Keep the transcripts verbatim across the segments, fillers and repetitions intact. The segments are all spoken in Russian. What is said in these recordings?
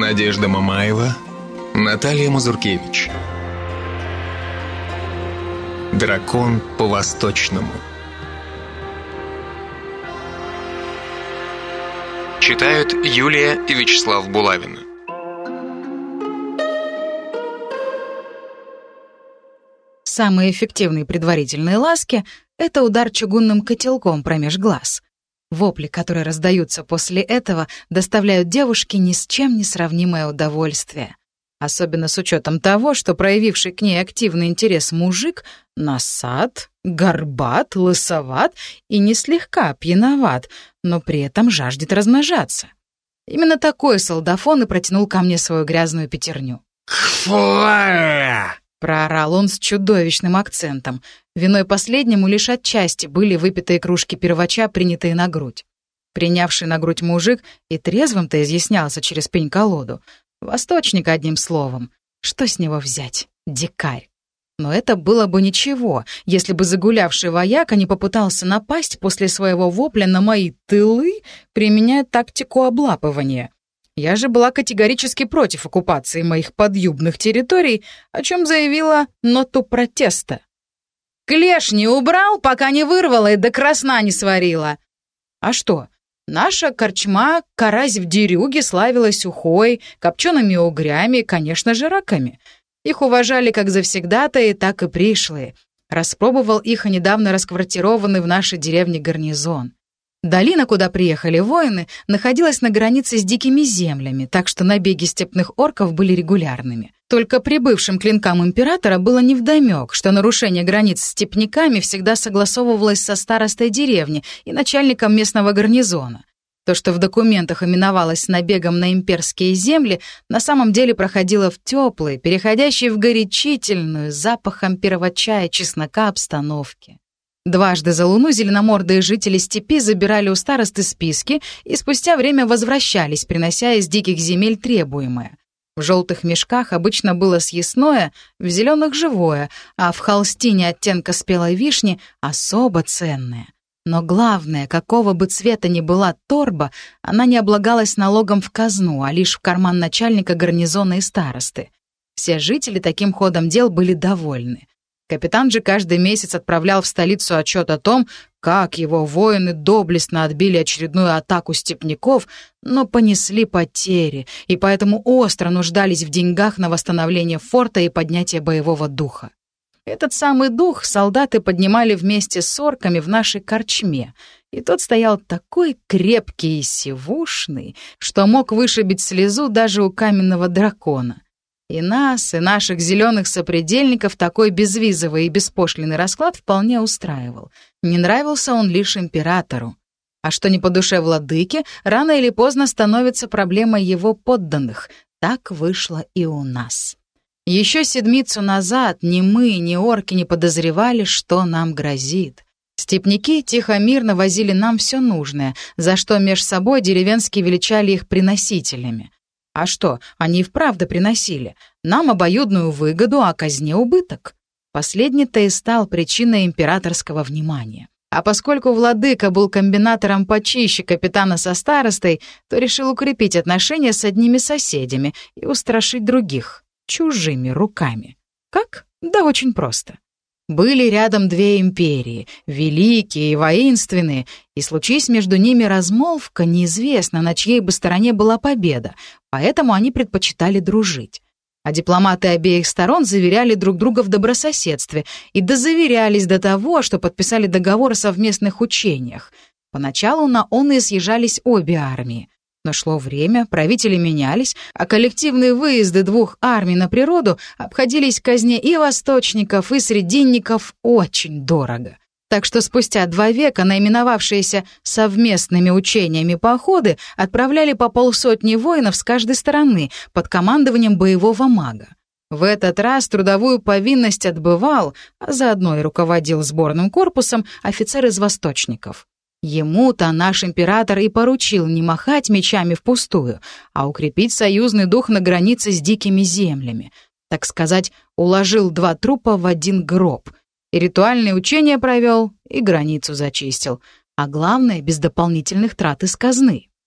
Надежда Мамаева, Наталья Мазуркевич. Дракон по-восточному. Читают Юлия и Вячеслав Булавины. Самые эффективные предварительные ласки — это удар чугунным котелком промеж глаз. Вопли, которые раздаются после этого, доставляют девушке ни с чем не сравнимое удовольствие. Особенно с учетом того, что проявивший к ней активный интерес мужик носат, горбат, лысоват и не слегка пьяноват, но при этом жаждет размножаться. Именно такой солдафон и протянул ко мне свою грязную пятерню. «Кфуа!» — проорал он с чудовищным акцентом. Виной последнему лишь отчасти были выпитые кружки первача, принятые на грудь. Принявший на грудь мужик и трезвым-то изъяснялся через пень-колоду. Восточник, одним словом. Что с него взять? Дикарь. Но это было бы ничего, если бы загулявший вояка не попытался напасть после своего вопля на мои тылы, применяя тактику облапывания. Я же была категорически против оккупации моих подъюбных территорий, о чем заявила ноту протеста. «Клешни убрал, пока не вырвала и до красна не сварила». А что? Наша корчма «Карась в дерюге» славилась ухой, копчеными угрями и, конечно же, раками. Их уважали как завсегдатаи, так и пришлые. Распробовал их и недавно расквартированный в нашей деревне гарнизон. Долина, куда приехали воины, находилась на границе с дикими землями, так что набеги степных орков были регулярными. Только прибывшим клинкам императора было невдомек, что нарушение границ с степняками всегда согласовывалось со старостой деревни и начальником местного гарнизона. То, что в документах именовалось набегом на имперские земли, на самом деле проходило в теплой, переходящей в горячительную, запахом первача и чеснока обстановке. Дважды за луну зеленомордые жители степи забирали у старосты списки и спустя время возвращались, принося из диких земель требуемое. В желтых мешках обычно было съестное, в зеленых — живое, а в холстине оттенка спелой вишни — особо ценное. Но главное, какого бы цвета ни была торба, она не облагалась налогом в казну, а лишь в карман начальника гарнизона и старосты. Все жители таким ходом дел были довольны. Капитан же каждый месяц отправлял в столицу отчет о том, как его воины доблестно отбили очередную атаку степняков, но понесли потери, и поэтому остро нуждались в деньгах на восстановление форта и поднятие боевого духа. Этот самый дух солдаты поднимали вместе с орками в нашей корчме, и тот стоял такой крепкий и сивушный, что мог вышибить слезу даже у каменного дракона. И нас, и наших зеленых сопредельников такой безвизовый и беспошлинный расклад вполне устраивал. Не нравился он лишь императору. А что не по душе владыке, рано или поздно становится проблемой его подданных. Так вышло и у нас. Еще седмицу назад ни мы, ни орки не подозревали, что нам грозит. Степняки тихо-мирно возили нам все нужное, за что меж собой деревенские величали их приносителями. А что, они и вправду приносили. Нам обоюдную выгоду, а казне убыток. Последний-то и стал причиной императорского внимания. А поскольку владыка был комбинатором почище капитана со старостой, то решил укрепить отношения с одними соседями и устрашить других чужими руками. Как? Да очень просто. Были рядом две империи, великие и воинственные, и случись между ними размолвка, неизвестно, на чьей бы стороне была победа, поэтому они предпочитали дружить. А дипломаты обеих сторон заверяли друг друга в добрососедстве и дозаверялись до того, что подписали договор о совместных учениях. Поначалу на он и съезжались обе армии. Но шло время, правители менялись, а коллективные выезды двух армий на природу обходились казне и восточников, и срединников очень дорого. Так что спустя два века наименовавшиеся совместными учениями походы отправляли по полсотни воинов с каждой стороны под командованием боевого мага. В этот раз трудовую повинность отбывал, а заодно и руководил сборным корпусом офицер из восточников. Ему-то наш император и поручил не махать мечами впустую, а укрепить союзный дух на границе с дикими землями. Так сказать, уложил два трупа в один гроб. И ритуальные учения провел, и границу зачистил. А главное, без дополнительных трат из казны.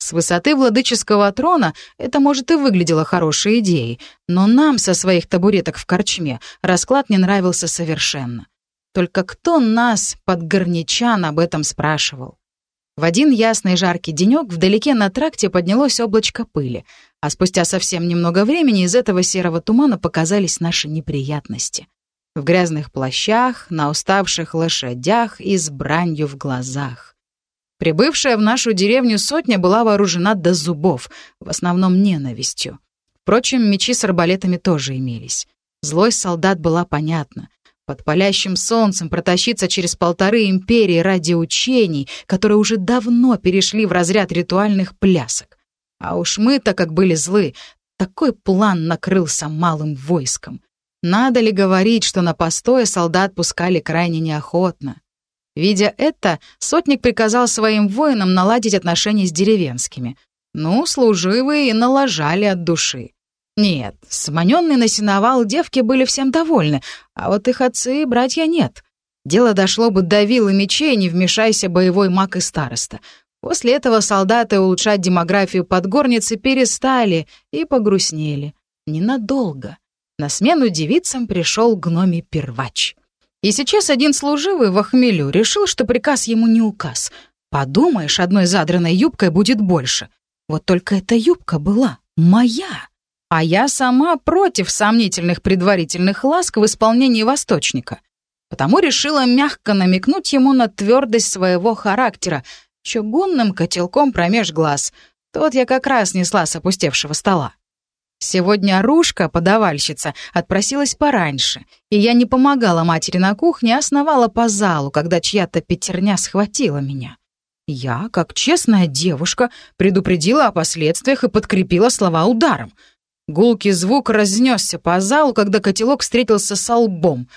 С высоты владыческого трона это, может, и выглядело хорошей идеей, но нам со своих табуреток в корчме расклад не нравился совершенно. Только кто нас, подгорничан, об этом спрашивал? В один ясный жаркий денек вдалеке на тракте поднялось облачко пыли, а спустя совсем немного времени из этого серого тумана показались наши неприятности. В грязных плащах, на уставших лошадях и с бранью в глазах. Прибывшая в нашу деревню сотня была вооружена до зубов, в основном ненавистью. Впрочем, мечи с арбалетами тоже имелись. Злость солдат была понятна. Под палящим солнцем протащиться через полторы империи ради учений, которые уже давно перешли в разряд ритуальных плясок. А уж мы-то, как были злы, такой план накрылся малым войском. Надо ли говорить, что на постой солдат пускали крайне неохотно? Видя это, сотник приказал своим воинам наладить отношения с деревенскими. Ну, служивые и налажали от души. Нет, сманенные на сеновал девки были всем довольны, а вот их отцы и братья нет. Дело дошло бы до вил и мечей, не вмешайся боевой маг и староста. После этого солдаты улучшать демографию подгорницы перестали и погрустнели. Ненадолго. На смену девицам пришел гномий первач. И сейчас один служивый в охмелю решил, что приказ ему не указ. Подумаешь, одной задранной юбкой будет больше. Вот только эта юбка была моя. А я сама против сомнительных предварительных ласк в исполнении восточника. Потому решила мягко намекнуть ему на твердость своего характера, чугунным котелком промеж глаз. Тот я как раз несла с опустевшего стола. Сегодня Рушка, подавальщица, отпросилась пораньше, и я не помогала матери на кухне, а сновала по залу, когда чья-то пятерня схватила меня. Я, как честная девушка, предупредила о последствиях и подкрепила слова ударом. Гулкий звук разнесся по залу, когда котелок встретился со лбом.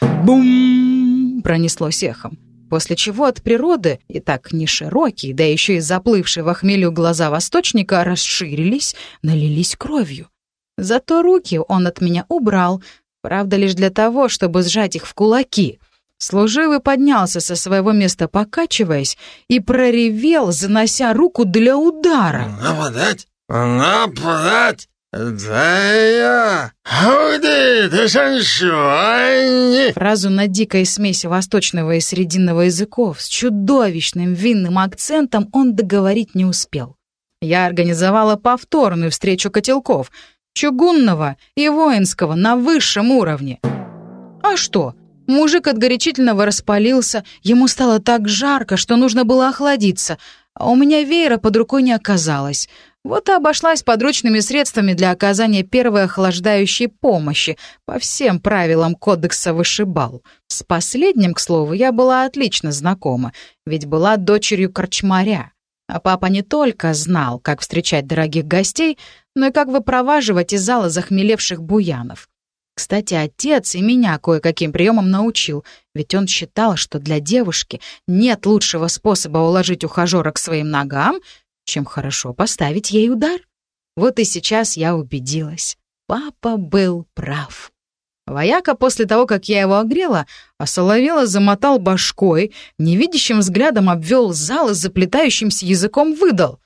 Бум! Пронеслось эхом. После чего от природы, и так не широкие, да еще и заплывшие в охмелю глаза восточника расширились, налились кровью. Зато руки он от меня убрал, правда, лишь для того, чтобы сжать их в кулаки. Служивый поднялся со своего места, покачиваясь, и проревел, занося руку для удара. «Нападать! Нападать! Да я! Уйди, ты шаншуань!» Фразу на дикой смеси восточного и срединного языков с чудовищным винным акцентом он договорить не успел. Я организовала повторную встречу котелков, чугунного и воинского на высшем уровне. А что? Мужик от горячительного распалился, ему стало так жарко, что нужно было охладиться, а у меня веера под рукой не оказалось. Вот и обошлась подручными средствами для оказания первой охлаждающей помощи по всем правилам кодекса вышибал. С последним, к слову, я была отлично знакома, ведь была дочерью корчмаря. А папа не только знал, как встречать дорогих гостей, но и как выпроваживать из зала захмелевших буянов. Кстати, отец и меня кое-каким приемам научил, ведь он считал, что для девушки нет лучшего способа уложить ухажера к своим ногам, чем хорошо поставить ей удар. Вот и сейчас я убедилась. Папа был прав. Вояка после того, как я его огрела, осоловело замотал башкой, невидящим взглядом обвел зал и заплетающимся языком выдал.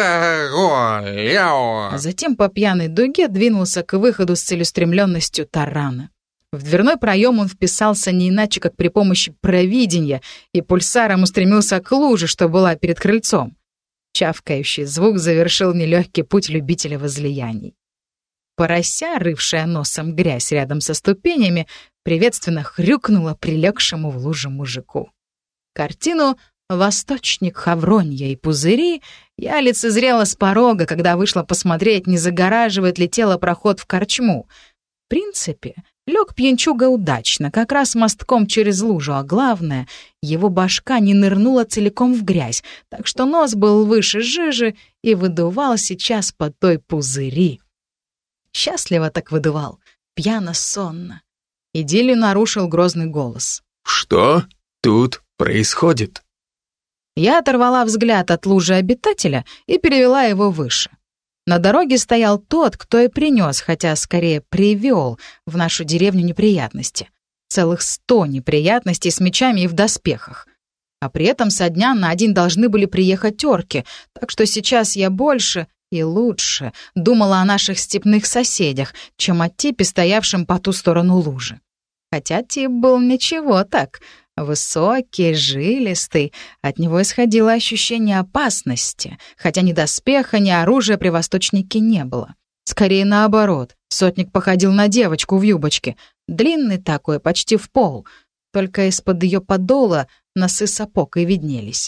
А затем по пьяной дуге двинулся к выходу с целеустремленностью тарана. В дверной проем он вписался не иначе, как при помощи провидения, и пульсаром устремился к луже, что была перед крыльцом. Чавкающий звук завершил нелегкий путь любителя возлияний. Порося, рывшая носом грязь рядом со ступенями, приветственно хрюкнула прилегшему в лужу мужику. Картину «Восточник, Хавронья и пузыри» я лицезрела с порога, когда вышла посмотреть, не загораживает ли тело проход в корчму. В принципе, лег пьянчуга удачно, как раз мостком через лужу, а главное, его башка не нырнула целиком в грязь, так что нос был выше жижи и выдувал сейчас по той пузыри. Счастливо так выдувал, пьяно-сонно. Идиллию нарушил грозный голос. «Что тут происходит?» Я оторвала взгляд от лужи обитателя и перевела его выше. На дороге стоял тот, кто и принес, хотя скорее привел в нашу деревню неприятности. Целых сто неприятностей с мечами и в доспехах. А при этом со дня на день должны были приехать терки, так что сейчас я больше и лучше думала о наших степных соседях, чем о типе, стоявшем по ту сторону лужи. Хотя тип был ничего так, высокий, жилистый, от него исходило ощущение опасности, хотя ни доспеха, ни оружия при восточнике не было. Скорее наоборот, сотник походил на девочку в юбочке, длинный такой, почти в пол, только из-под ее подола носы сапог и виднелись.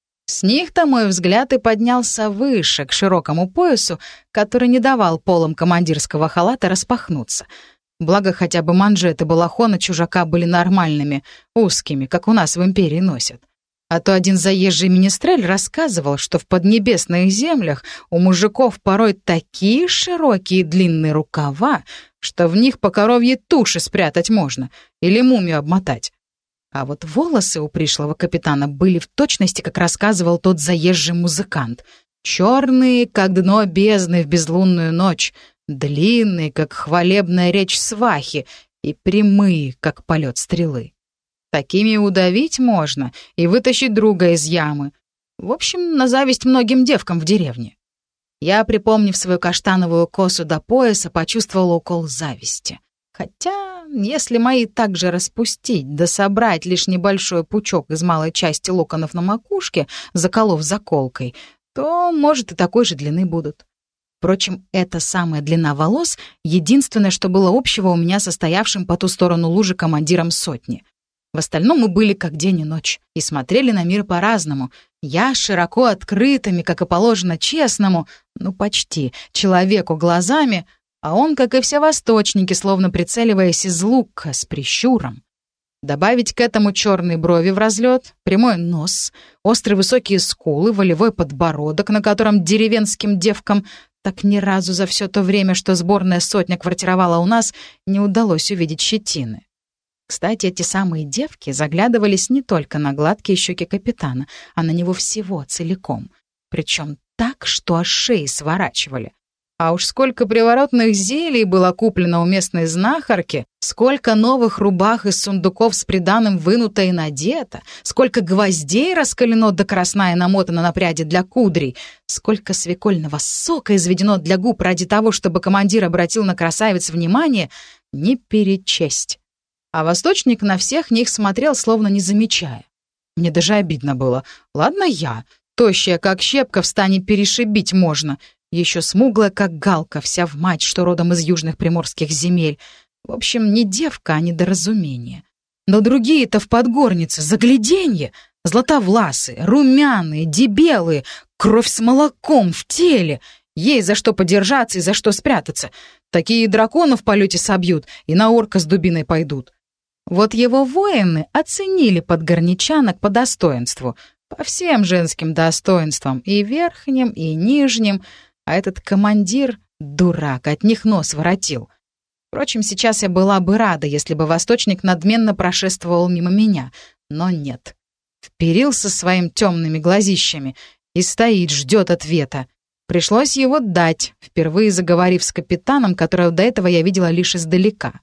С них-то мой взгляд и поднялся выше, к широкому поясу, который не давал полам командирского халата распахнуться. Благо, хотя бы манжеты балахона чужака были нормальными, узкими, как у нас в империи носят. А то один заезжий министрель рассказывал, что в поднебесных землях у мужиков порой такие широкие длинные рукава, что в них по коровьей туши спрятать можно или мумию обмотать. А вот волосы у пришлого капитана были в точности, как рассказывал тот заезжий музыкант. Черные, как дно бездны в безлунную ночь, длинные, как хвалебная речь свахи, и прямые, как полет стрелы. Такими удавить можно и вытащить друга из ямы. В общем, на зависть многим девкам в деревне. Я, припомнив свою каштановую косу до пояса, почувствовала укол зависти. Хотя, если мои также распустить, да собрать лишь небольшой пучок из малой части локонов на макушке, заколов заколкой, то, может, и такой же длины будут. Впрочем, эта самая длина волос — единственное, что было общего у меня со стоявшим по ту сторону лужи командиром сотни. В остальном мы были как день и ночь и смотрели на мир по-разному. Я широко открытыми, как и положено честному, ну почти, человеку глазами, а он, как и все восточники, словно прицеливаясь из лука, с прищуром. Добавить к этому черные брови в разлет, прямой нос, острые высокие скулы, волевой подбородок, на котором деревенским девкам так ни разу за все то время, что сборная сотня квартировала у нас, не удалось увидеть щетины. Кстати, эти самые девки заглядывались не только на гладкие щеки капитана, а на него всего целиком. Причем так, что аж шеи сворачивали. А уж сколько приворотных зелий было куплено у местной знахарки, сколько новых рубах из сундуков с приданым вынуто и надето, сколько гвоздей раскалено до красна и намотано на пряди для кудрей, сколько свекольного сока изведено для губ ради того, чтобы командир обратил на красавиц внимание, не перечесть. А восточник на всех них смотрел, словно не замечая. Мне даже обидно было. Ладно я, тощая, как щепка, в стане перешибить можно. Еще смуглая, как галка, вся в мать, что родом из южных приморских земель. В общем, не девка, а недоразумение. Но другие-то в подгорнице, загляденье. Златовласые, румяные, дебелые, кровь с молоком в теле. Ей за что подержаться и за что спрятаться. Такие дракона в полете собьют и на орка с дубиной пойдут. Вот его воины оценили подгорничанок по достоинству, по всем женским достоинствам, и верхним, и нижним, а этот командир, дурак, от них нос воротил. Впрочем, сейчас я была бы рада, если бы восточник надменно прошествовал мимо меня, но нет. Вперился своим темными глазищами и стоит, ждет ответа. Пришлось его дать, впервые заговорив с капитаном, которого до этого я видела лишь издалека.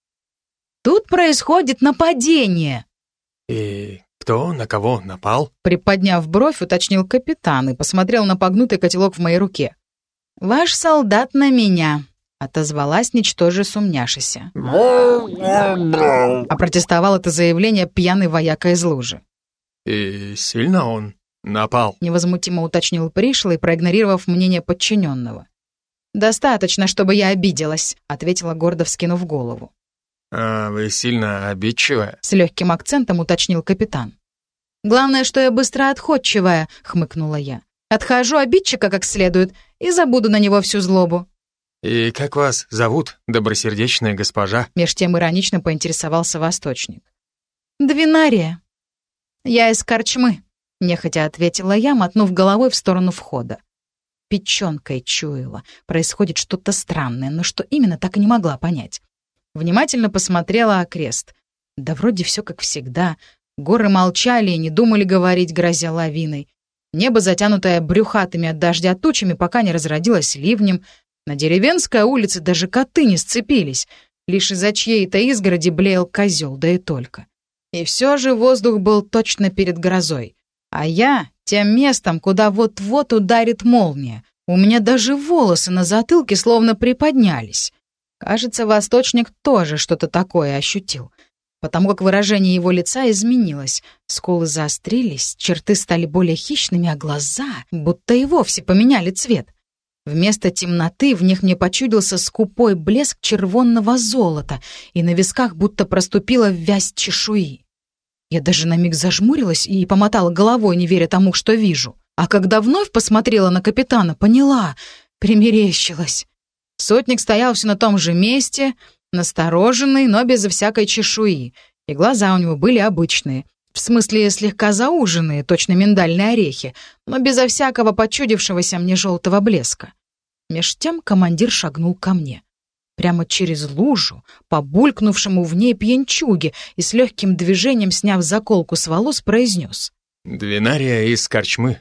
«Тут происходит нападение!» «И кто на кого напал?» Приподняв бровь, уточнил капитан и посмотрел на погнутый котелок в моей руке. «Ваш солдат на меня», — отозвалась, ничтоже сумняшися. Опротестовал это заявление пьяный вояка из лужи. «И сильно он напал?» — невозмутимо уточнил пришлый, проигнорировав мнение подчиненного. «Достаточно, чтобы я обиделась», — ответила, гордо вскинув голову. «А вы сильно обидчивая?» — с легким акцентом уточнил капитан. «Главное, что я быстро отходчивая», — хмыкнула я. «Отхожу обидчика как следует и забуду на него всю злобу». «И как вас зовут, добросердечная госпожа?» Меж тем иронично поинтересовался восточник. «Двинария. Я из корчмы», — нехотя ответила я, мотнув головой в сторону входа. Печенкой чуяла. Происходит что-то странное, но что именно, так и не могла понять. Внимательно посмотрела окрест. Да вроде все как всегда. Горы молчали и не думали говорить, грозя лавиной. Небо, затянутое брюхатыми от дождя тучами, пока не разродилось ливнем. На деревенской улице даже коты не сцепились. Лишь из-за чьей-то изгороди блеял козел, да и только. И все же воздух был точно перед грозой. А я тем местом, куда вот-вот ударит молния. У меня даже волосы на затылке словно приподнялись. Кажется, восточник тоже что-то такое ощутил. Потому как выражение его лица изменилось. Скулы заострились, черты стали более хищными, а глаза будто и вовсе поменяли цвет. Вместо темноты в них мне почудился скупой блеск червонного золота, и на висках будто проступила вязь чешуи. Я даже на миг зажмурилась и помотала головой, не веря тому, что вижу. А когда вновь посмотрела на капитана, поняла — примерещилась. Сотник стоял все на том же месте, настороженный, но безо всякой чешуи, и глаза у него были обычные. В смысле, слегка зауженные, точно миндальные орехи, но безо всякого почудившегося мне желтого блеска. Меж тем командир шагнул ко мне. Прямо через лужу, по булькнувшему в ней пьянчуге, и с легким движением, сняв заколку с волос, произнес. «Двинария из корчмы.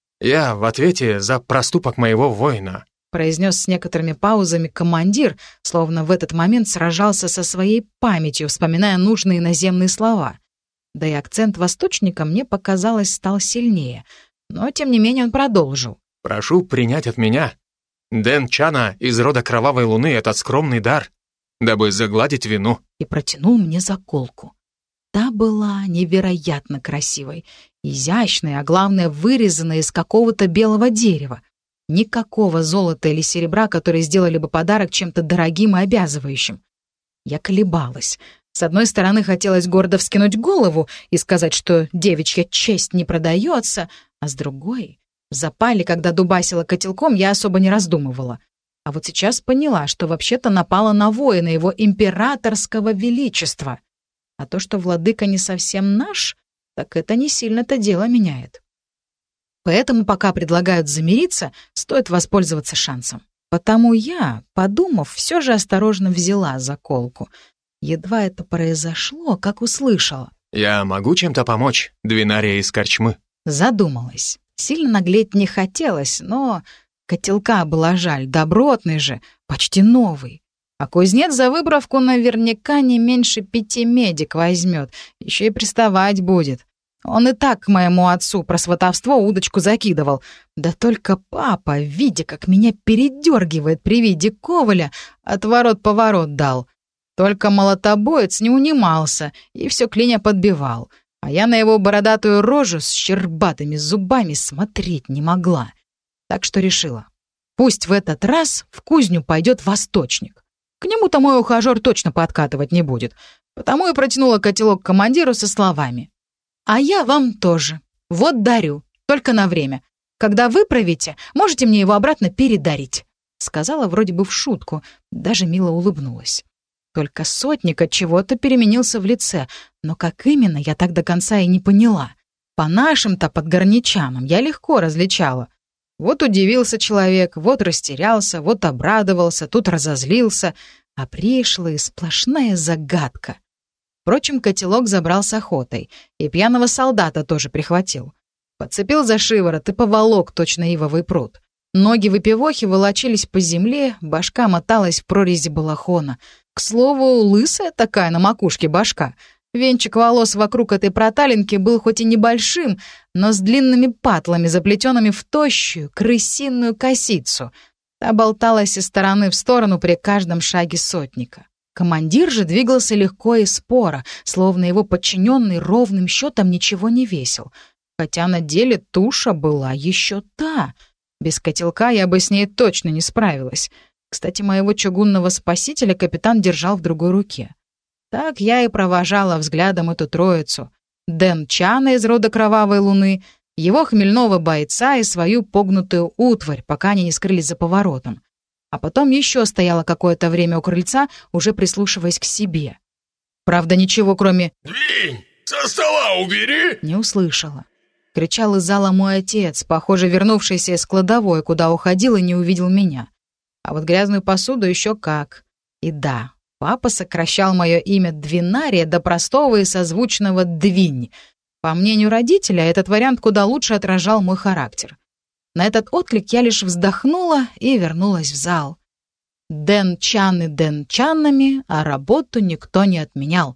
Я в ответе за проступок моего воина», произнес с некоторыми паузами командир, словно в этот момент сражался со своей памятью, вспоминая нужные наземные слова. Да и акцент восточника, мне показалось, стал сильнее. Но, тем не менее, он продолжил. «Прошу принять от меня, Дэн Чана из рода Кровавой Луны, этот скромный дар, дабы загладить вину». И протянул мне заколку. Та была невероятно красивой, изящной, а главное, вырезанной из какого-то белого дерева. Никакого золота или серебра, которые сделали бы подарок чем-то дорогим и обязывающим. Я колебалась. С одной стороны, хотелось гордо вскинуть голову и сказать, что девичья честь не продается, а с другой, в запале, когда дубасила котелком, я особо не раздумывала. А вот сейчас поняла, что вообще-то напала на воина его императорского величества. А то, что владыка не совсем наш, так это не сильно-то дело меняет. Поэтому, пока предлагают замириться, стоит воспользоваться шансом. Потому я, подумав, все же осторожно взяла заколку. Едва это произошло, как услышала. «Я могу чем-то помочь, Двинария из корчмы?» Задумалась. Сильно наглеть не хотелось, но котелка было жаль, добротный же, почти новый. А кузнец за выбровку наверняка не меньше пяти медик возьмет, еще и приставать будет. Он и так к моему отцу про сватовство удочку закидывал. Да только папа, видя, как меня передергивает при виде коваля, отворот-поворот дал. Только молотобоец не унимался и все клиня подбивал, а я на его бородатую рожу с щербатыми зубами смотреть не могла. Так что решила, пусть в этот раз в кузню пойдет восточник. К нему-то мой ухажер точно подкатывать не будет, потому и протянула котелок командиру со словами. «А я вам тоже. Вот дарю, только на время. Когда выправите, можете мне его обратно передарить», — сказала вроде бы в шутку, даже мило улыбнулась. Только сотник от чего-то переменился в лице, но как именно, я так до конца и не поняла. По нашим-то подгорничанам я легко различала. Вот удивился человек, вот растерялся, вот обрадовался, тут разозлился, а пришла и сплошная загадка. Впрочем, котелок забрал с охотой, и пьяного солдата тоже прихватил. Подцепил за шиворот и поволок точно ивовый пруд. Ноги выпивохи волочились по земле, башка моталась в прорези балахона. К слову, лысая такая на макушке башка. Венчик волос вокруг этой проталинки был хоть и небольшим, но с длинными патлами, заплетенными в тощую, крысиную косицу. Та болталась из стороны в сторону при каждом шаге сотника. Командир же двигался легко и споро, словно его подчиненный ровным счетом ничего не весил. Хотя на деле туша была еще та. Без котелка я бы с ней точно не справилась. Кстати, моего чугунного спасителя капитан держал в другой руке. Так я и провожала взглядом эту троицу. Дэн Чана из рода Кровавой Луны, его хмельного бойца и свою погнутую утварь, пока они не скрылись за поворотом. А потом еще стояла какое-то время у крыльца, уже прислушиваясь к себе. Правда, ничего кроме «Двинь! Со стола убери!» не услышала. Кричал из зала мой отец, похоже, вернувшийся из кладовой, куда уходил и не увидел меня. А вот грязную посуду еще как. И да, папа сокращал мое имя Двинария до простого и созвучного «Двинь». По мнению родителя, этот вариант куда лучше отражал мой характер. На этот отклик я лишь вздохнула и вернулась в зал. Дэн Чаны Дэн Чанами, а работу никто не отменял.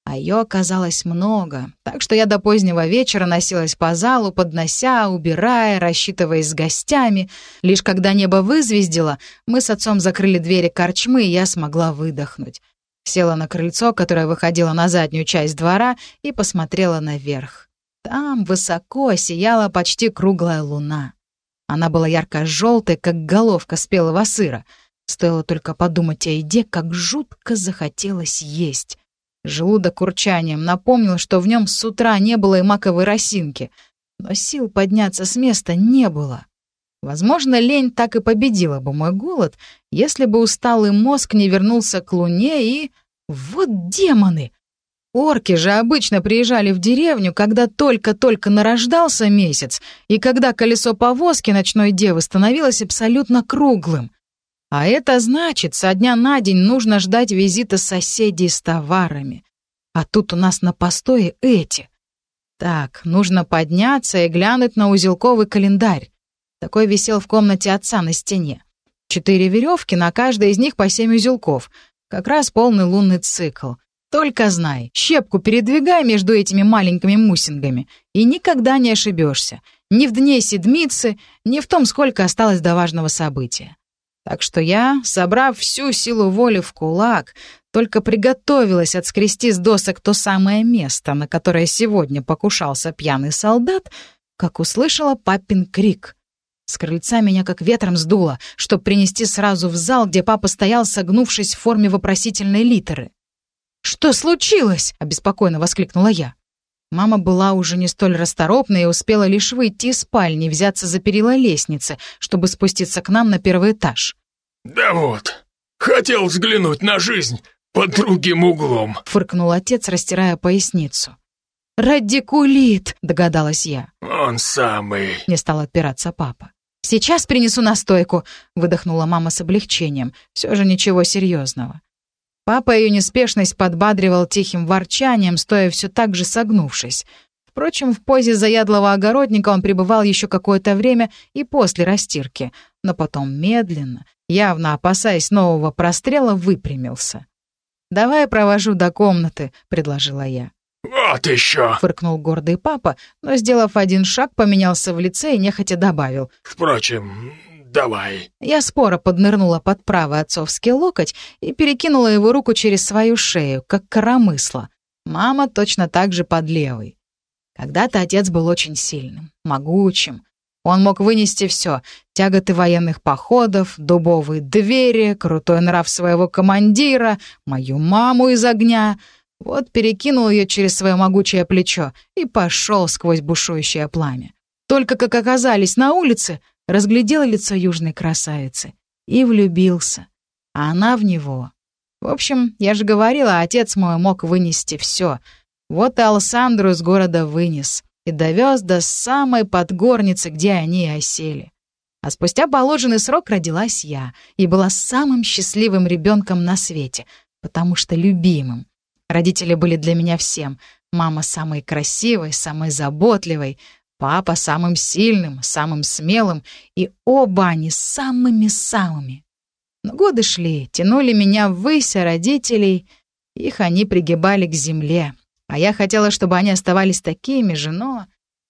А ее оказалось много, так что я до позднего вечера носилась по залу, поднося, убирая, рассчитываясь с гостями. Лишь когда небо вызвездило, мы с отцом закрыли двери корчмы, и я смогла выдохнуть. Села на крыльцо, которое выходило на заднюю часть двора, и посмотрела наверх. Там высоко сияла почти круглая луна. Она была ярко-желтой, как головка спелого сыра. Стоило только подумать о еде, как жутко захотелось есть. Желудок урчанием напомнил, что в нем с утра не было и маковой росинки, но сил подняться с места не было. Возможно, лень так и победила бы мой голод, если бы усталый мозг не вернулся к луне и... Вот демоны! Орки же обычно приезжали в деревню, когда только-только нарождался месяц, и когда колесо повозки ночной девы становилось абсолютно круглым. А это значит, со дня на день нужно ждать визита соседей с товарами. А тут у нас на постое эти. Так, нужно подняться и глянуть на узелковый календарь. Такой висел в комнате отца на стене. Четыре веревки, на каждой из них по семь узелков. Как раз полный лунный цикл. Только знай, щепку передвигай между этими маленькими мусингами, и никогда не ошибешься. Ни в дне седмицы, ни в том, сколько осталось до важного события. Так что я, собрав всю силу воли в кулак, только приготовилась отскрести с досок то самое место, на которое сегодня покушался пьяный солдат, как услышала папин крик. С крыльца меня как ветром сдуло, чтобы принести сразу в зал, где папа стоял, согнувшись в форме вопросительной литеры. «Что случилось?» — обеспокоенно воскликнула я. Мама была уже не столь расторопна и успела лишь выйти из спальни, взяться за перила лестницы, чтобы спуститься к нам на первый этаж. «Да вот, хотел взглянуть на жизнь под другим углом», — фыркнул отец, растирая поясницу. «Радикулит», — догадалась я. «Он самый», — не стал отпираться папа. «Сейчас принесу настойку», — выдохнула мама с облегчением. Все же ничего серьезного. Папа ее неспешность подбадривал тихим ворчанием, стоя все так же согнувшись. Впрочем, в позе заядлого огородника он пребывал еще какое-то время и после растирки, но потом медленно, явно опасаясь нового прострела, выпрямился. «Давай провожу до комнаты», — предложила я. «Вот еще!» — фыркнул гордый папа, но, сделав один шаг, поменялся в лице и нехотя добавил. «Впрочем, давай». Я споро поднырнула под правый отцовский локоть и перекинула его руку через свою шею, как коромысло. Мама точно так же под левой. Когда-то отец был очень сильным, могучим. Он мог вынести все — тяготы военных походов, дубовые двери, крутой нрав своего командира, мою маму из огня. Вот перекинул ее через свое могучее плечо и пошел сквозь бушующее пламя. Только как оказались на улице, разглядел лицо южной красавицы и влюбился. А она в него. В общем, я же говорила, отец мой мог вынести все. Вот и Алсандру из города вынес и довез до самой подгорницы, где они и осели. А спустя положенный срок родилась я и была самым счастливым ребенком на свете, потому что любимым. Родители были для меня всем. Мама самой красивой, самой заботливой, папа самым сильным, самым смелым, и оба они самыми-самыми. Но годы шли, тянули меня ввысь, а родителей, их они пригибали к земле. А я хотела, чтобы они оставались такими же, но...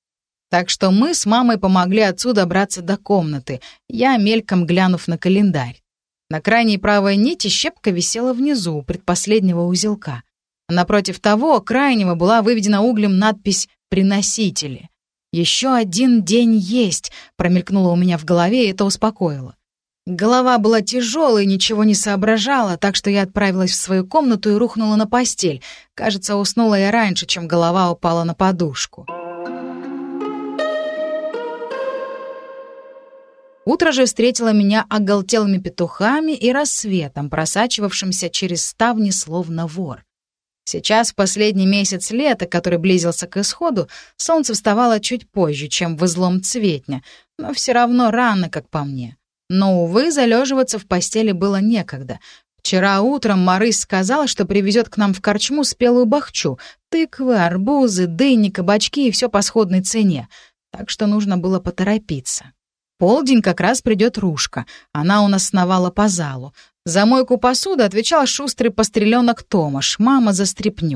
Так что мы с мамой помогли отцу добраться до комнаты, я мельком глянув на календарь. На крайней правой нити щепка висела внизу, у предпоследнего узелка. Напротив того, крайнего, была выведена углем надпись «Приносители». «Еще один день есть», — промелькнуло у меня в голове, и это успокоило. Голова была тяжелой, ничего не соображала, так что я отправилась в свою комнату и рухнула на постель. Кажется, уснула я раньше, чем голова упала на подушку. Утро же встретило меня оголтелыми петухами и рассветом, просачивавшимся через ставни словно вор. Сейчас, в последний месяц лета, который близился к исходу, солнце вставало чуть позже, чем в излом цветня, но все равно рано, как по мне. Но, увы, залеживаться в постели было некогда. Вчера утром Марысь сказала, что привезет к нам в корчму спелую бахчу, тыквы, арбузы, дыни, кабачки и все по сходной цене, так что нужно было поторопиться. Полдень как раз придет Рушка, она у нас сновала по залу. За мойку посуды отвечал шустрый постреленок Томаш, мама за стряпню.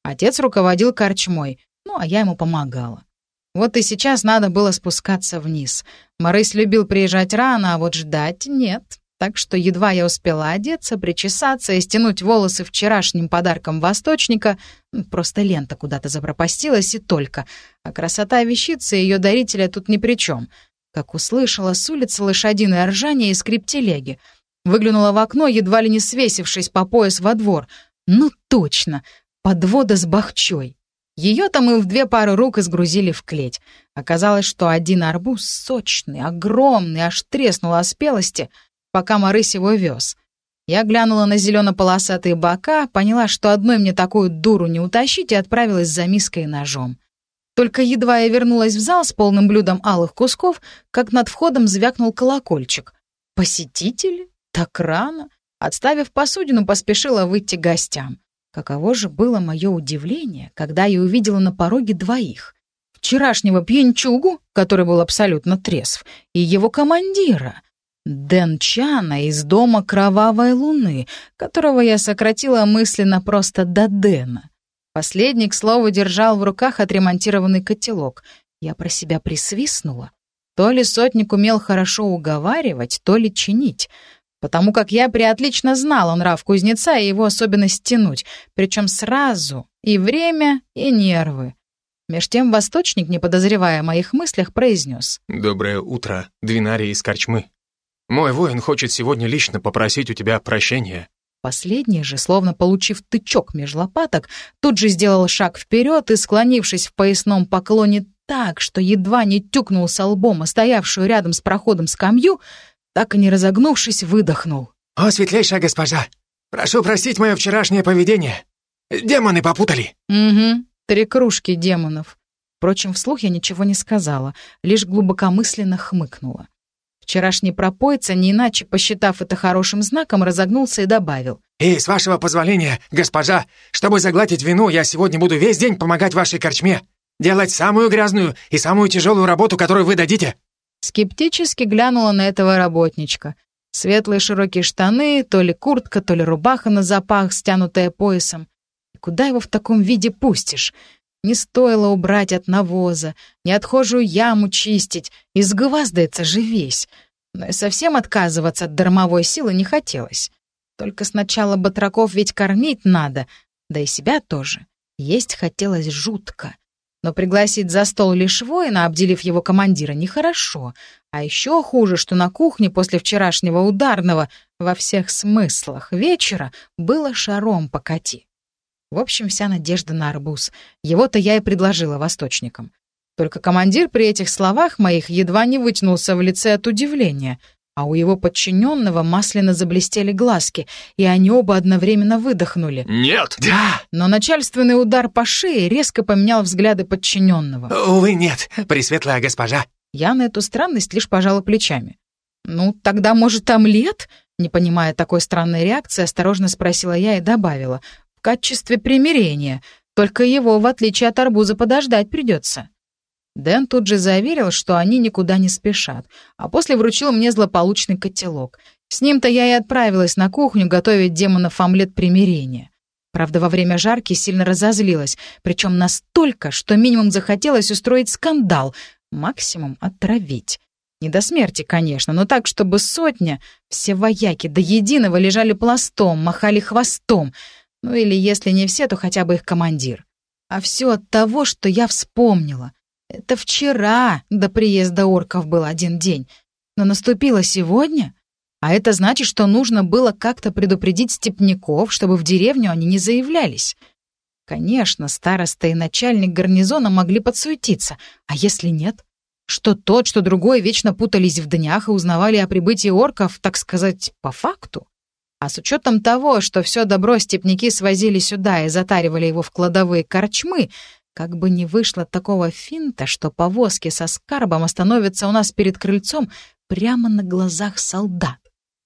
Отец руководил корчмой, ну, а я ему помогала. Вот и сейчас надо было спускаться вниз. Морысь любил приезжать рано, а вот ждать нет. Так что едва я успела одеться, причесаться и стянуть волосы вчерашним подарком восточника, просто лента куда-то запропастилась и только. А красота вещицы и ее дарителя тут ни при чем. Как услышала с улицы лошадиное ржание и скрип телеги. Выглянула в окно, едва ли не свесившись по пояс во двор. Ну точно, подвода с бахчой. Ее-то мы в две пары рук изгрузили в клеть. Оказалось, что один арбуз сочный, огромный, аж треснул от спелости, пока Морысь его вез. Я глянула на зелено-полосатые бока, поняла, что одной мне такую дуру не утащить, и отправилась за миской и ножом. Только едва я вернулась в зал с полным блюдом алых кусков, как над входом звякнул колокольчик. Посетители? Так рано? Отставив посудину, поспешила выйти гостям. Каково же было мое удивление, когда я увидела на пороге двоих. Вчерашнего пьянчугу, который был абсолютно трезв, и его командира, Дэн Чана из дома Кровавой Луны, которого я сократила мысленно просто до Дэна. Последний, к слову, держал в руках отремонтированный котелок. Я про себя присвистнула. То ли сотник умел хорошо уговаривать, то ли чинить. Потому как я приотлично знала нрав кузнеца и его особенность тянуть, причем сразу и время, и нервы. Меж тем восточник, не подозревая о моих мыслях, произнес: «Доброе утро, Двинарий из корчмы. Мой воин хочет сегодня лично попросить у тебя прощения». Последний же, словно получив тычок меж лопаток, тут же сделал шаг вперед и, склонившись в поясном поклоне так, что едва не тюкнулся лбом, а стоявшую рядом с проходом скамью, так и не разогнувшись, выдохнул: «О, светлейшая госпожа, прошу простить мое вчерашнее поведение. Демоны попутали». «Угу, три кружки демонов». Впрочем, вслух я ничего не сказала, лишь глубокомысленно хмыкнула. Вчерашний пропойца, не иначе посчитав это хорошим знаком, разогнулся и добавил: «И, с вашего позволения, госпожа, чтобы загладить вину, я сегодня буду весь день помогать вашей корчме, делать самую грязную и самую тяжелую работу, которую вы дадите». Скептически глянула на этого работничка. Светлые широкие штаны, то ли куртка, то ли рубаха на запах, стянутая поясом. И куда его в таком виде пустишь? Не стоило убрать от навоза, не отхожую яму чистить, изгваздается же весь. Но и совсем отказываться от дармовой силы не хотелось. Только сначала батраков ведь кормить надо, да и себя тоже. Есть хотелось жутко. Но пригласить за стол лишь воина, обделив его командира, нехорошо. А еще хуже, что на кухне после вчерашнего ударного во всех смыслах вечера было шаром покати. В общем, вся надежда на арбуз. Его-то я и предложила восточникам. Только командир при этих словах моих едва не вытянулся в лице от удивления, а у его подчиненного масляно заблестели глазки, и они оба одновременно выдохнули. «Нет!» «Да!» Но начальственный удар по шее резко поменял взгляды подчиненного. «Увы, нет, пресветлая госпожа». Я на эту странность лишь пожала плечами. «Ну, тогда, может, омлет?» Не понимая такой странной реакции, осторожно спросила я и добавила: «В качестве примирения, только его, в отличие от арбуза, подождать придется». Дэн тут же заверил, что они никуда не спешат, а после вручил мне злополучный котелок. С ним-то я и отправилась на кухню готовить демонов омлет примирения. Правда, во время жарки сильно разозлилась, причем настолько, что минимум захотелось устроить скандал, максимум отравить. Не до смерти, конечно, но так, чтобы сотня, все вояки до единого лежали пластом, махали хвостом. Ну или если не все, то хотя бы их командир. А все от того, что я вспомнила. Это вчера до приезда орков был один день, но наступило сегодня, а это значит, что нужно было как-то предупредить степняков, чтобы в деревню они не заявлялись. Конечно, староста и начальник гарнизона могли подсуетиться, а если нет? Что тот, что другой вечно путались в днях и узнавали о прибытии орков, так сказать, по факту. А с учетом того, что все добро степняки свозили сюда и затаривали его в кладовые корчмы, как бы не вышло такого финта, что повозки со скарбом остановятся у нас перед крыльцом прямо на глазах солдат.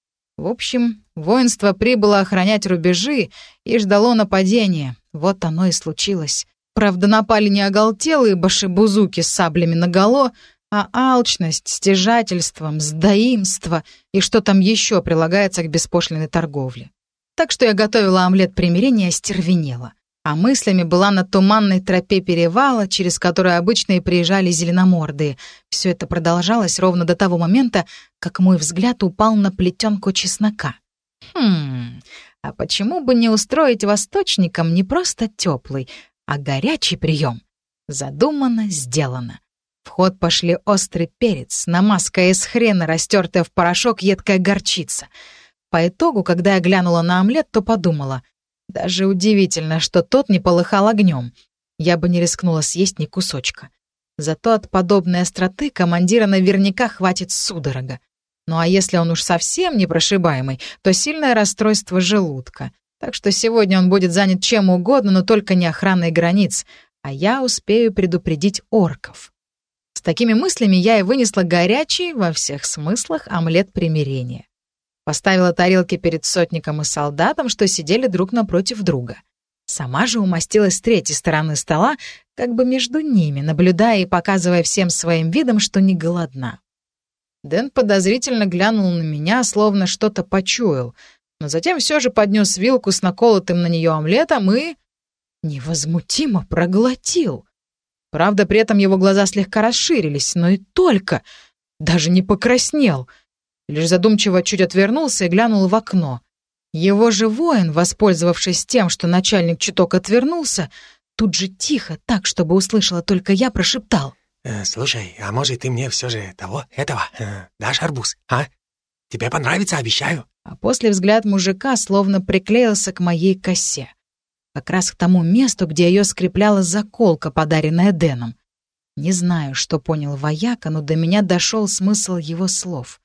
В общем, воинство прибыло охранять рубежи и ждало нападения. Вот оно и случилось. Правда, напали не оголтелые башибузуки с саблями наголо, а алчность, стяжательство, мздоимство и что там еще прилагается к беспошлинной торговле. Так что я готовила омлет примирения остервенела. А мыслями была на туманной тропе перевала, через которую обычно и приезжали зеленомордые. Все это продолжалось ровно до того момента, как мой взгляд упал на плетенку чеснока. Хм, а почему бы не устроить восточникам не просто теплый, а горячий прием? Задумано, сделано. В ход пошли острый перец, намазка из хрена, растертая в порошок едкая горчица. По итогу, когда я глянула на омлет, то подумала, даже удивительно, что тот не полыхал огнем. Я бы не рискнула съесть ни кусочка. Зато от подобной остроты командира наверняка хватит судорога. Ну а если он уж совсем непрошибаемый, то сильное расстройство желудка. Так что сегодня он будет занят чем угодно, но только не охраной границ, а я успею предупредить орков. С такими мыслями я и вынесла горячий, во всех смыслах, омлет примирения. Поставила тарелки перед сотником и солдатом, что сидели друг напротив друга. Сама же умостилась с третьей стороны стола, как бы между ними, наблюдая и показывая всем своим видом, что не голодна. Дэн подозрительно глянул на меня, словно что-то почуял, но затем все же поднес вилку с наколотым на нее омлетом и невозмутимо проглотил. Правда, при этом его глаза слегка расширились, но и только, даже не покраснел. Лишь задумчиво чуть отвернулся и глянул в окно. Его же воин, воспользовавшись тем, что начальник чуток отвернулся, тут же тихо, так, чтобы услышала только я, прошептал. Э, «Слушай, а может, ты мне все же того, этого, э, дашь арбуз, а? Тебе понравится, обещаю». А после взгляд мужика словно приклеился к моей косе. Как раз к тому месту, где ее скрепляла заколка, подаренная Дэном. Не знаю, что понял вояка, но до меня дошел смысл его слов.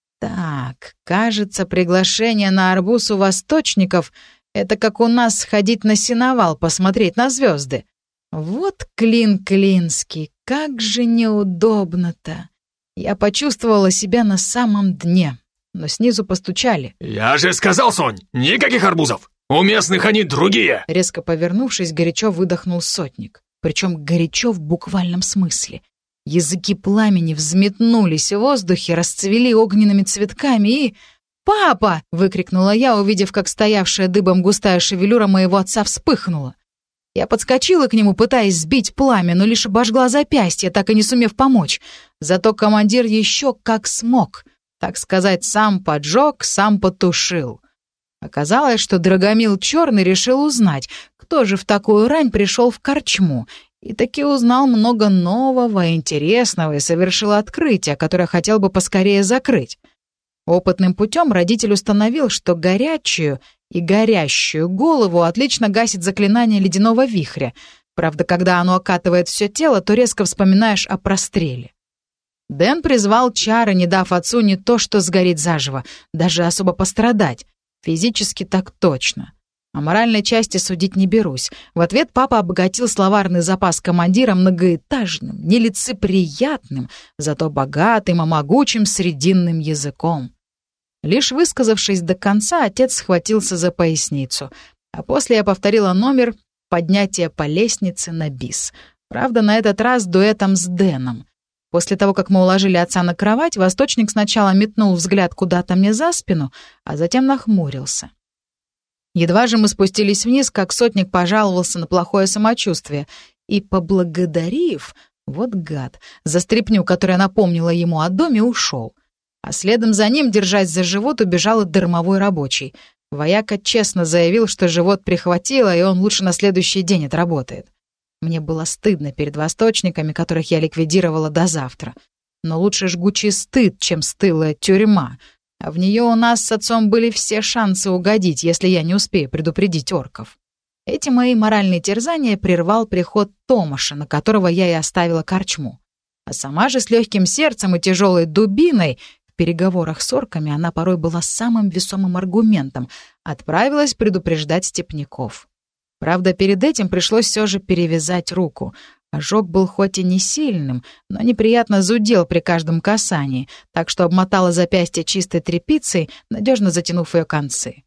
Так, кажется, приглашение на арбуз у восточников — это как у нас сходить на сеновал, посмотреть на звезды. Вот клин клинский, как же неудобно-то. Я почувствовала себя на самом дне, но снизу постучали. «Я же сказал, Сонь, никаких арбузов! У местных они другие!» Резко повернувшись, горячо выдохнул сотник. Причем горячо в буквальном смысле. Языки пламени взметнулись в воздухе, расцвели огненными цветками и... «Папа!» — выкрикнула я, увидев, как стоявшая дыбом густая шевелюра моего отца вспыхнула. Я подскочила к нему, пытаясь сбить пламя, но лишь обожгла запястье, так и не сумев помочь. Зато командир еще как смог. Так сказать, сам поджег, сам потушил. Оказалось, что Драгомил Черный решил узнать, кто же в такую рань пришел в корчму, и таки узнал много нового, интересного и совершил открытие, которое хотел бы поскорее закрыть. Опытным путем родитель установил, что горячую и горящую голову отлично гасит заклинание ледяного вихря. Правда, когда оно окатывает все тело, то резко вспоминаешь о простреле. Дэн призвал чары, не дав отцу не то что сгореть заживо, даже особо пострадать. Физически так точно. О моральной части судить не берусь. В ответ папа обогатил словарный запас командира многоэтажным, нелицеприятным, зато богатым и могучим срединным языком. Лишь высказавшись до конца, отец схватился за поясницу, а после я повторила номер «Поднятие по лестнице на бис». Правда, на этот раз дуэтом с Дэном. После того, как мы уложили отца на кровать, восточник сначала метнул взгляд куда-то мне за спину, а затем нахмурился. Едва же мы спустились вниз, как сотник пожаловался на плохое самочувствие и, поблагодарив, вот гад, за стряпню, которая напомнила ему о доме, ушел. А следом за ним, держась за живот, убежал и дармовой рабочий. Вояка честно заявил, что живот прихватило, и он лучше на следующий день отработает. Мне было стыдно перед восточниками, которых я ликвидировала до завтра. Но лучше жгучий стыд, чем стылая тюрьма. А в нее у нас с отцом были все шансы угодить, если я не успею предупредить орков. Эти мои моральные терзания прервал приход Томаша, на которого я и оставила корчму. А сама же с легким сердцем и тяжелой дубиной, в переговорах с орками она порой была самым весомым аргументом, отправилась предупреждать степняков. Правда, перед этим пришлось все же перевязать руку. Ожог был хоть и не сильным, но неприятно зудел при каждом касании, так что обмотала запястье чистой тряпицей, надежно затянув ее концы.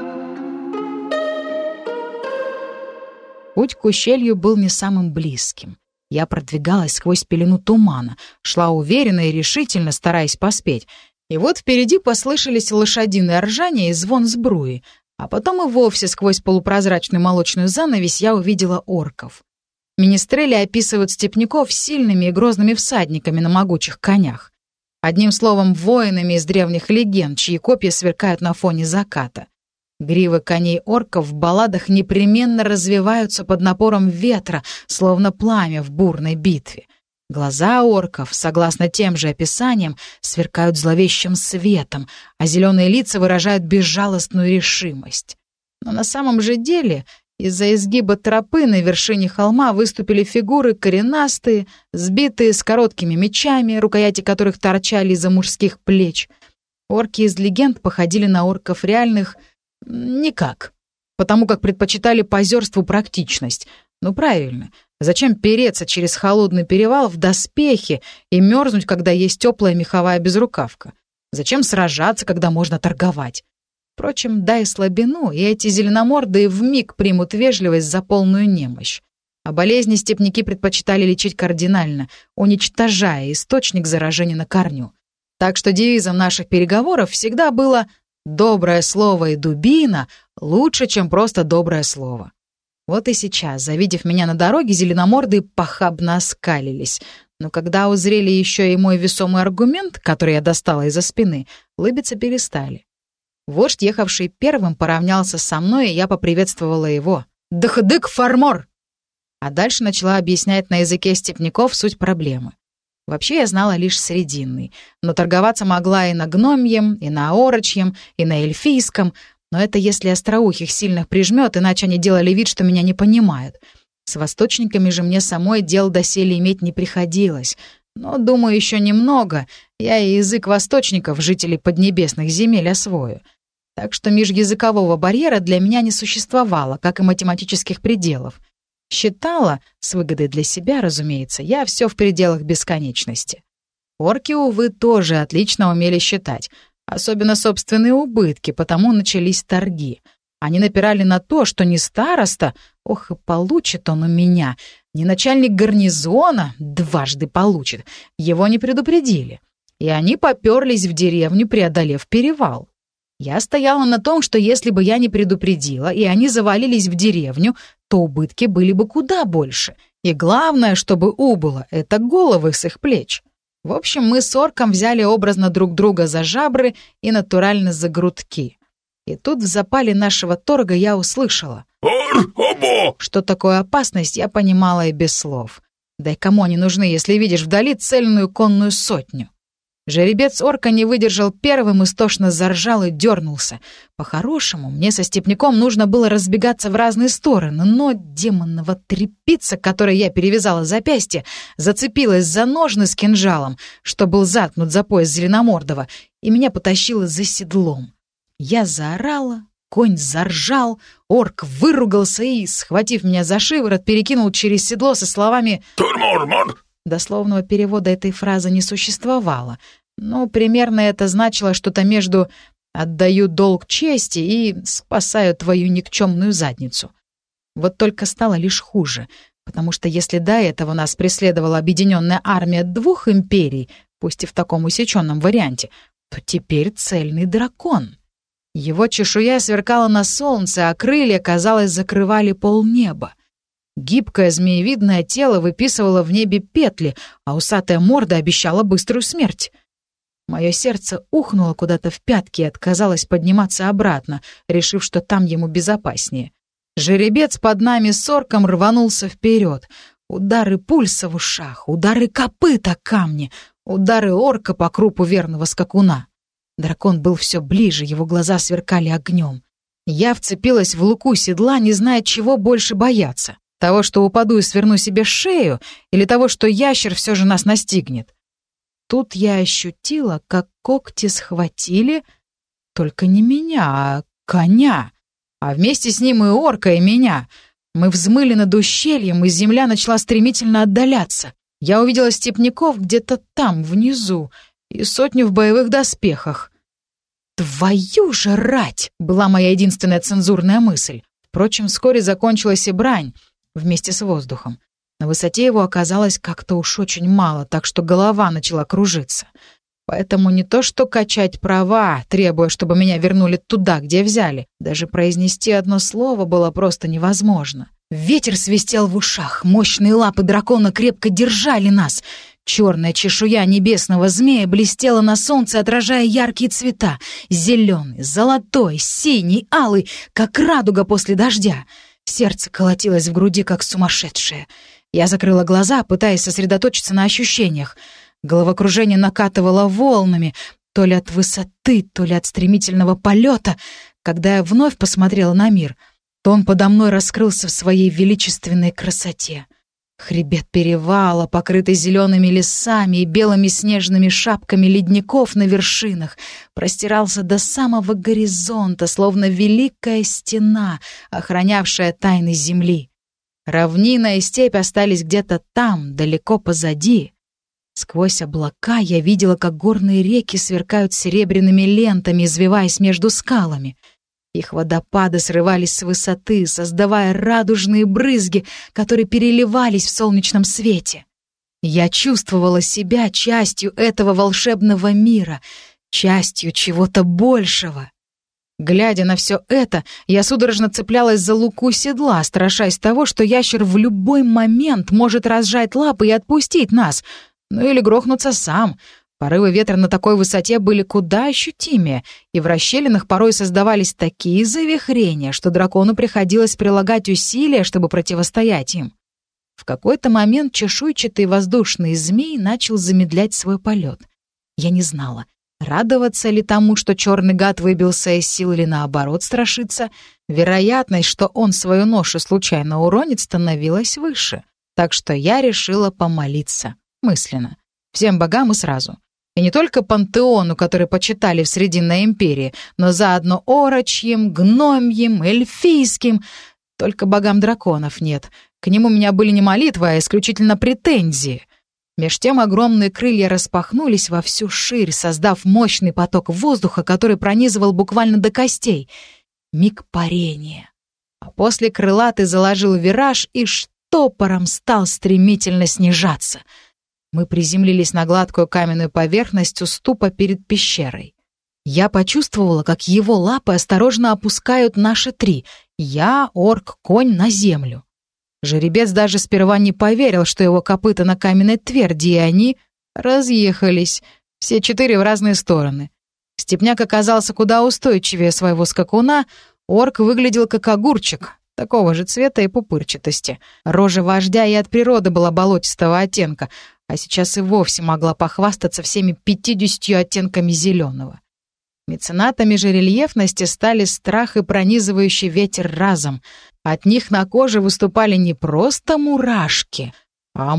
Путь к ущелью был не самым близким. Я продвигалась сквозь пелену тумана, шла уверенно и решительно, стараясь поспеть. И вот впереди послышались лошадиное ржание и звон сбруи. А потом и вовсе сквозь полупрозрачную молочную занавесь я увидела орков. Министрели описывают степняков сильными и грозными всадниками на могучих конях. Одним словом, воинами из древних легенд, чьи копья сверкают на фоне заката. Гривы коней орков в балладах непременно развиваются под напором ветра, словно пламя в бурной битве. Глаза орков, согласно тем же описаниям, сверкают зловещим светом, а зеленые лица выражают безжалостную решимость. Но на самом же деле из-за изгиба тропы на вершине холма выступили фигуры коренастые, сбитые с короткими мечами, рукояти которых торчали из-за мужских плеч. Орки из легенд походили на орков реальных никак, потому как предпочитали позерству практичность. Ну правильно, зачем переться через холодный перевал в доспехи и мерзнуть, когда есть теплая меховая безрукавка? Зачем сражаться, когда можно торговать? Впрочем, дай слабину, и эти зеленомордые вмиг примут вежливость за полную немощь. А болезни степняки предпочитали лечить кардинально, уничтожая источник заражения на корню. Так что девизом наших переговоров всегда было «доброе слово и дубина лучше, чем просто доброе слово». Вот и сейчас, завидев меня на дороге, зеленомордые похабно оскалились. Но когда узрели еще и мой весомый аргумент, который я достала из-за спины, лыбиться перестали. Вождь, ехавший первым, поравнялся со мной, и я поприветствовала его. «Дых-дык, фармор!» А дальше начала объяснять на языке степняков суть проблемы. Вообще я знала лишь срединный, но торговаться могла и на гномьем, и на орочьем, и на эльфийском, но это если остроухих сильных прижмет, иначе они делали вид, что меня не понимают. С восточниками же мне самой дел доселе иметь не приходилось. Но, думаю, еще немного, я и язык восточников, жителей поднебесных земель, освою. Так что межязыкового барьера для меня не существовало, как и математических пределов. Считала, с выгодой для себя, разумеется, я все в пределах бесконечности. Орки, увы, тоже отлично умели считать, особенно собственные убытки, потому начались торги. Они напирали на то, что не староста, ох и получит он у меня, не начальник гарнизона, дважды получит, его не предупредили. И они поперлись в деревню, преодолев перевал. Я стояла на том, что если бы я не предупредила, и они завалились в деревню, то убытки были бы куда больше. И главное, чтобы убыло, это головы с их плеч. В общем, мы с орком взяли образно друг друга за жабры и натурально за грудки. И тут в запале нашего торга я услышала. «Ар-обо!» Что такое опасность, я понимала и без слов. Да и кому они нужны, если видишь вдали цельную конную сотню? Жеребец орка не выдержал первым, истошно заржал и дернулся. По-хорошему, мне со степняком нужно было разбегаться в разные стороны, но демонова тряпица, которой я перевязала запястье, зацепилась за ножны с кинжалом, что был заткнут за пояс зеленомордого, и меня потащило за седлом. Я заорала, конь заржал, орк выругался и, схватив меня за шиворот, перекинул через седло со словами «Турмурмур!». Дословного перевода этой фразы не существовало, но примерно это значило что-то между «отдаю долг чести» и «спасаю твою никчемную задницу». Вот только стало лишь хуже, потому что если до этого нас преследовала объединенная армия двух империй, пусть и в таком усеченном варианте, то теперь цельный дракон. Его чешуя сверкала на солнце, а крылья, казалось, закрывали полнеба. Гибкое змеевидное тело выписывало в небе петли, а усатая морда обещала быструю смерть. Мое сердце ухнуло куда-то в пятки и отказалось подниматься обратно, решив, что там ему безопаснее. Жеребец под нами с орком рванулся вперед. Удары пульса в ушах, удары копыта камни, удары орка по крупу верного скакуна. Дракон был все ближе, его глаза сверкали огнем. Я вцепилась в луку седла, не зная, чего больше бояться. Того, что упаду и сверну себе шею, или того, что ящер все же нас настигнет. Тут я ощутила, как когти схватили только не меня, а коня, а вместе с ним и орка, и меня. Мы взмыли над ущельем, и земля начала стремительно отдаляться. Я увидела степняков где-то там, внизу, и сотню в боевых доспехах. «Твою же рать!» — была моя единственная цензурная мысль. Впрочем, вскоре закончилась и брань вместе с воздухом. На высоте его оказалось как-то уж очень мало, так что голова начала кружиться. Поэтому не то что качать права, требуя, чтобы меня вернули туда, где взяли. Даже произнести одно слово было просто невозможно. Ветер свистел в ушах, мощные лапы дракона крепко держали нас. Черная чешуя небесного змея блестела на солнце, отражая яркие цвета. Зеленый, золотой, синий, алый, как радуга после дождя. Сердце колотилось в груди, как сумасшедшее. Я закрыла глаза, пытаясь сосредоточиться на ощущениях. Головокружение накатывало волнами, то ли от высоты, то ли от стремительного полета. Когда я вновь посмотрела на мир, то он подо мной раскрылся в своей величественной красоте. Хребет перевала, покрытый зелеными лесами и белыми снежными шапками ледников на вершинах, простирался до самого горизонта, словно великая стена, охранявшая тайны земли. Равнина и степь остались где-то там, далеко позади. Сквозь облака я видела, как горные реки сверкают серебряными лентами, извиваясь между скалами. Их водопады срывались с высоты, создавая радужные брызги, которые переливались в солнечном свете. Я чувствовала себя частью этого волшебного мира, частью чего-то большего. Глядя на все это, я судорожно цеплялась за луку седла, страшась того, что ящер в любой момент может разжать лапы и отпустить нас, ну или грохнуться сам. Порывы ветра на такой высоте были куда ощутимее, и в расщелинах порой создавались такие завихрения, что дракону приходилось прилагать усилия, чтобы противостоять им. В какой-то момент чешуйчатый воздушный змей начал замедлять свой полет. Я не знала, радоваться ли тому, что черный гад выбился из сил, или наоборот страшиться. Вероятность, что он свою ношу случайно уронит, становилась выше. Так что я решила помолиться. Мысленно. Всем богам и сразу. И не только пантеону, который почитали в Срединной империи, но заодно орочьим, гномьим, эльфийским. Только богам драконов нет. К ним у меня были не молитвы, а исключительно претензии. Меж тем огромные крылья распахнулись во всю ширь, создав мощный поток воздуха, который пронизывал буквально до костей. Миг парения. А после крылатый заложил вираж и штопором стал стремительно снижаться. Мы приземлились на гладкую каменную поверхность уступа перед пещерой. Я почувствовала, как его лапы осторожно опускают наши три — я, орк, конь — на землю. Жеребец даже сперва не поверил, что его копыта на каменной тверди, и они разъехались, все четыре в разные стороны. Степняк оказался куда устойчивее своего скакуна, орк выглядел как огурчик, такого же цвета и пупырчатости. Рожа вождя и от природы была болотистого оттенка, а сейчас и вовсе могла похвастаться всеми пятьюдесятью оттенками зеленого. Меценатами же рельефности стали страх и пронизывающий ветер разом. От них на коже выступали не просто мурашки, а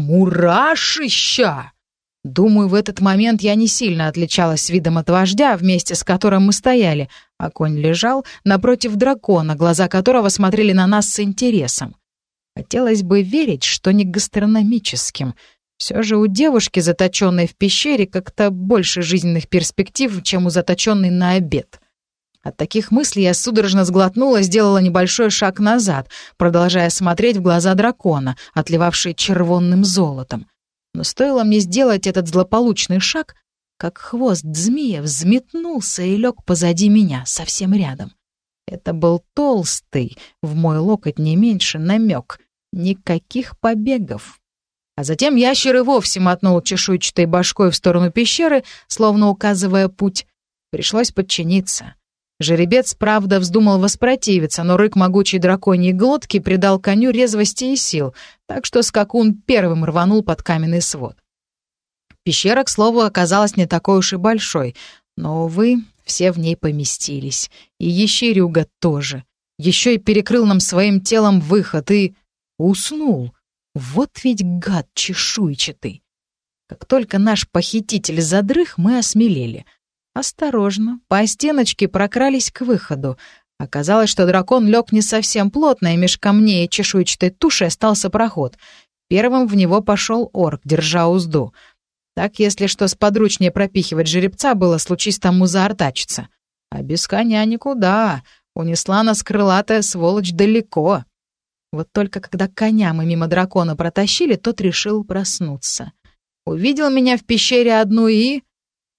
мурашища. Думаю, в этот момент я не сильно отличалась видом от вождя, вместе с которым мы стояли, а конь лежал напротив дракона, глаза которого смотрели на нас с интересом. Хотелось бы верить, что не гастрономическим. Все же у девушки, заточенной в пещере, как-то больше жизненных перспектив, чем у заточенной на обед. От таких мыслей я судорожно сглотнула, сделала небольшой шаг назад, продолжая смотреть в глаза дракона, отливавшие червонным золотом. Но стоило мне сделать этот злополучный шаг, как хвост змея взметнулся и лег позади меня, совсем рядом. Это был толстый, в мой локоть не меньше, намек. Никаких побегов. А затем ящер и вовсе мотнул чешуйчатой башкой в сторону пещеры, словно указывая путь. Пришлось подчиниться. Жеребец, правда, вздумал воспротивиться, но рык могучей драконьей глотки придал коню резвости и сил, так что скакун первым рванул под каменный свод. Пещера, к слову, оказалась не такой уж и большой, но, увы, все в ней поместились. И ящерюга тоже. Еще и перекрыл нам своим телом выход и... уснул. Вот ведь гад чешуйчатый. Как только наш похититель задрых, мы осмелели. Осторожно, по стеночке прокрались к выходу. Оказалось, что дракон лег не совсем плотно, и меж камней и чешуйчатой тушей остался проход. Первым в него пошел орк, держа узду. Так, если что сподручнее пропихивать жеребца было, случись тому заортачиться. А без коня никуда. Унесла нас крылатая сволочь далеко. Вот только когда коня мы мимо дракона протащили, тот решил проснуться. Увидел меня в пещере одну и...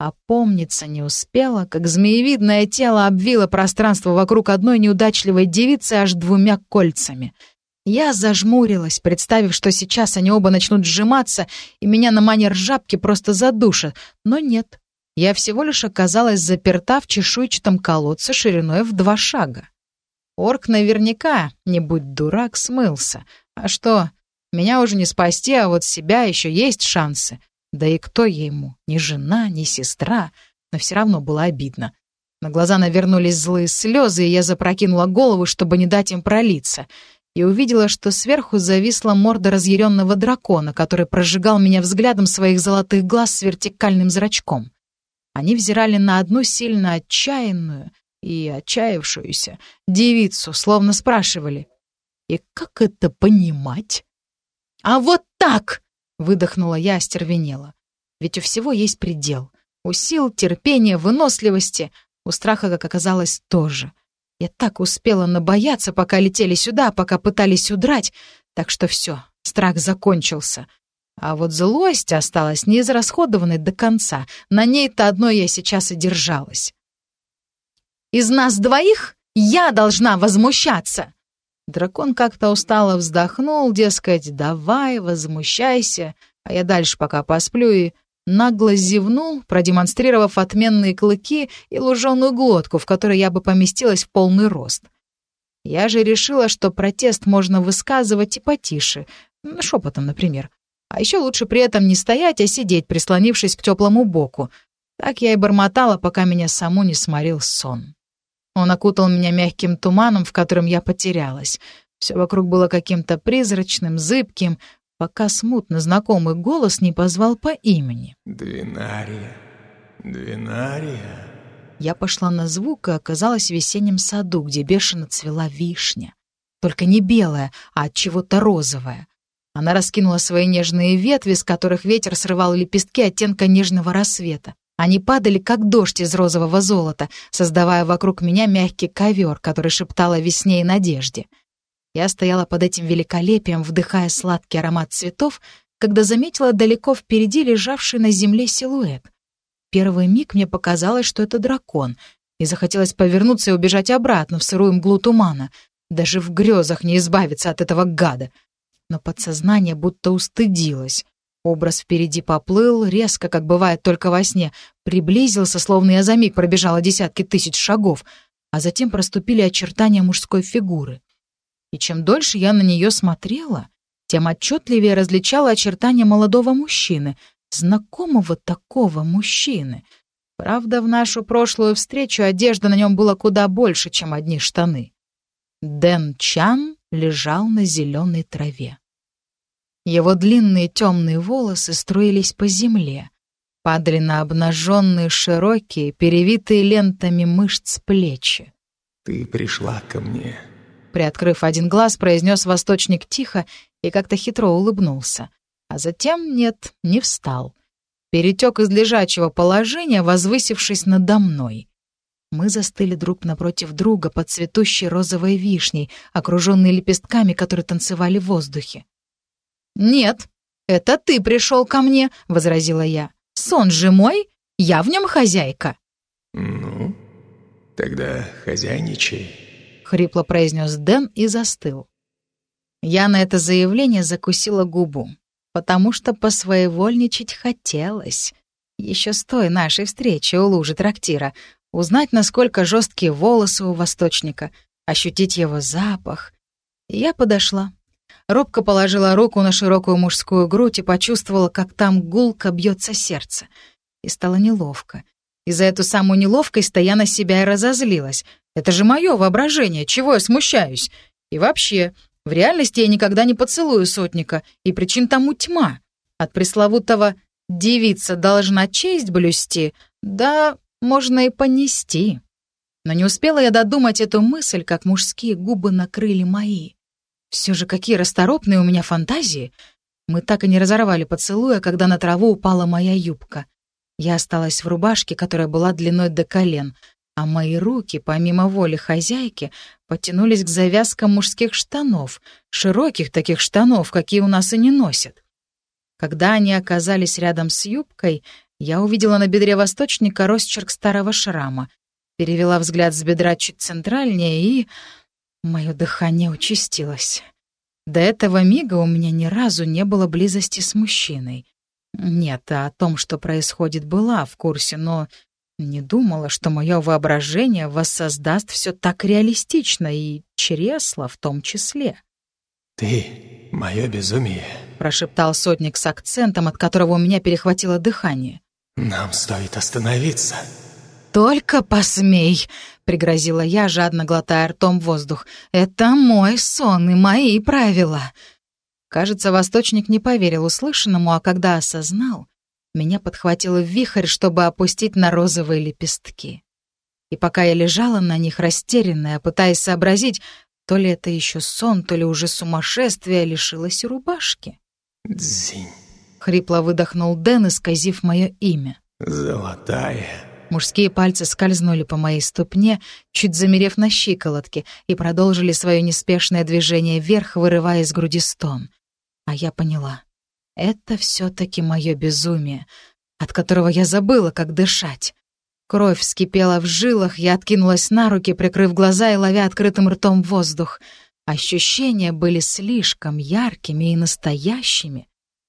Опомниться не успела, как змеевидное тело обвило пространство вокруг одной неудачливой девицы аж двумя кольцами. Я зажмурилась, представив, что сейчас они оба начнут сжиматься, и меня на манер жабки просто задушат. Но нет, я всего лишь оказалась заперта в чешуйчатом колодце шириной в два шага. Орк наверняка, не будь дурак, смылся. А что, меня уже не спасти, а вот себя еще есть шансы. Да и кто я ему? Ни жена, ни сестра. Но все равно было обидно. На глаза навернулись злые слезы, и я запрокинула голову, чтобы не дать им пролиться. И увидела, что сверху зависла морда разъяренного дракона, который прожигал меня взглядом своих золотых глаз с вертикальным зрачком. Они взирали на одну сильно отчаянную и отчаявшуюся девицу, словно спрашивали: «И как это понимать?» «А вот так!» — выдохнула я, остервенела. Ведь у всего есть предел. У сил, терпения, выносливости. У страха, как оказалось, тоже. Я так успела набояться, пока летели сюда, пока пытались удрать. Так что все, страх закончился. А вот злость осталась неизрасходованной до конца. На ней-то одной я сейчас и держалась. «Из нас двоих я должна возмущаться!» Дракон как-то устало вздохнул, дескать, «давай, возмущайся, а я дальше пока посплю», и нагло зевнул, продемонстрировав отменные клыки и луженую глотку, в которой я бы поместилась в полный рост. Я же решила, что протест можно высказывать и потише, шепотом, например. А еще лучше при этом не стоять, а сидеть, прислонившись к теплому боку. Так я и бормотала, пока меня саму не сморил сон. Он окутал меня мягким туманом, в котором я потерялась. Все вокруг было каким-то призрачным, зыбким, пока смутно знакомый голос не позвал по имени. «Двинария, Двинария». Я пошла на звук и оказалась в весеннем саду, где бешено цвела вишня. Только не белая, а от чего-то розовая. Она раскинула свои нежные ветви, с которых ветер срывал лепестки оттенка нежного рассвета. Они падали, как дождь из розового золота, создавая вокруг меня мягкий ковер, который шептал о весне и надежде. Я стояла под этим великолепием, вдыхая сладкий аромат цветов, когда заметила далеко впереди лежавший на земле силуэт. Первый миг мне показалось, что это дракон, и захотелось повернуться и убежать обратно в сырую мглу тумана. Даже в грезах не избавиться от этого гада. Но подсознание будто устыдилось. Образ впереди поплыл, резко, как бывает только во сне, приблизился, словно я за миг пробежала десятки тысяч шагов, а затем проступили очертания мужской фигуры. И чем дольше я на нее смотрела, тем отчетливее различала очертания молодого мужчины, знакомого такого мужчины. Правда, в нашу прошлую встречу одежда на нем была куда больше, чем одни штаны. Дэн Чан лежал на зеленой траве. Его длинные темные волосы струились по земле, падали на обнаженные, широкие, перевитые лентами мышц плечи. «Ты пришла ко мне». Приоткрыв один глаз, произнес восточник тихо и как-то хитро улыбнулся. А затем, нет, не встал. Перетек из лежачего положения, возвысившись надо мной. Мы застыли друг напротив друга под цветущей розовой вишней, окруженной лепестками, которые танцевали в воздухе. «Нет, это ты пришел ко мне», — возразила я. «Сон же мой, я в нем хозяйка». «Ну, тогда хозяйничай», — хрипло произнес Дэн и застыл. Я на это заявление закусила губу, потому что посвоевольничать хотелось. Еще с той нашей встречи у лужи трактира, узнать, насколько жесткие волосы у восточника, ощутить его запах. И я подошла. Робко положила руку на широкую мужскую грудь и почувствовала, как там гулко бьется сердце. И стало неловко. И за эту самую неловкость я на себя и разозлилась. Это же мое воображение, чего я смущаюсь? И вообще, в реальности я никогда не поцелую сотника, и причин тому тьма. От пресловутого «девица должна честь блюсти», да, можно и понести. Но не успела я додумать эту мысль, как мужские губы накрыли мои. Все же какие расторопные у меня фантазии. Мы так и не разорвали поцелуя, когда на траву упала моя юбка. Я осталась в рубашке, которая была длиной до колен, а мои руки, помимо воли хозяйки, потянулись к завязкам мужских штанов, широких таких штанов, какие у нас и не носят. Когда они оказались рядом с юбкой, Я увидела на бедре восточника росчерк старого шрама, перевела взгляд с бедра чуть центральнее, и мое дыхание участилось. До этого мига у меня ни разу не было близости с мужчиной. Нет, а о том, что происходит, была в курсе, но не думала, что мое воображение воссоздаст все так реалистично, и чресла в том числе. «Ты — мое безумие», — прошептал сотник с акцентом, от которого у меня перехватило дыхание. «Нам стоит остановиться». «Только посмей!» — пригрозила я, жадно глотая ртом воздух. «Это мой сон и мои правила!» Кажется, восточник не поверил услышанному, а когда осознал, меня подхватило в вихрь, чтобы опустить на розовые лепестки. И пока я лежала на них растерянная, пытаясь сообразить, то ли это еще сон, то ли уже сумасшествие, лишилась рубашки. «Дзинь!» — хрипло выдохнул Дэн, исказив мое имя. «Золотая!» Мужские пальцы скользнули по моей ступне, чуть замерев на щиколотке, и продолжили свое неспешное движение вверх, вырывая из груди стон. А я поняла. Это все-таки мое безумие, от которого я забыла, как дышать. Кровь вскипела в жилах, я откинулась на руки, прикрыв глаза и ловя открытым ртом воздух. Ощущения были слишком яркими и настоящими.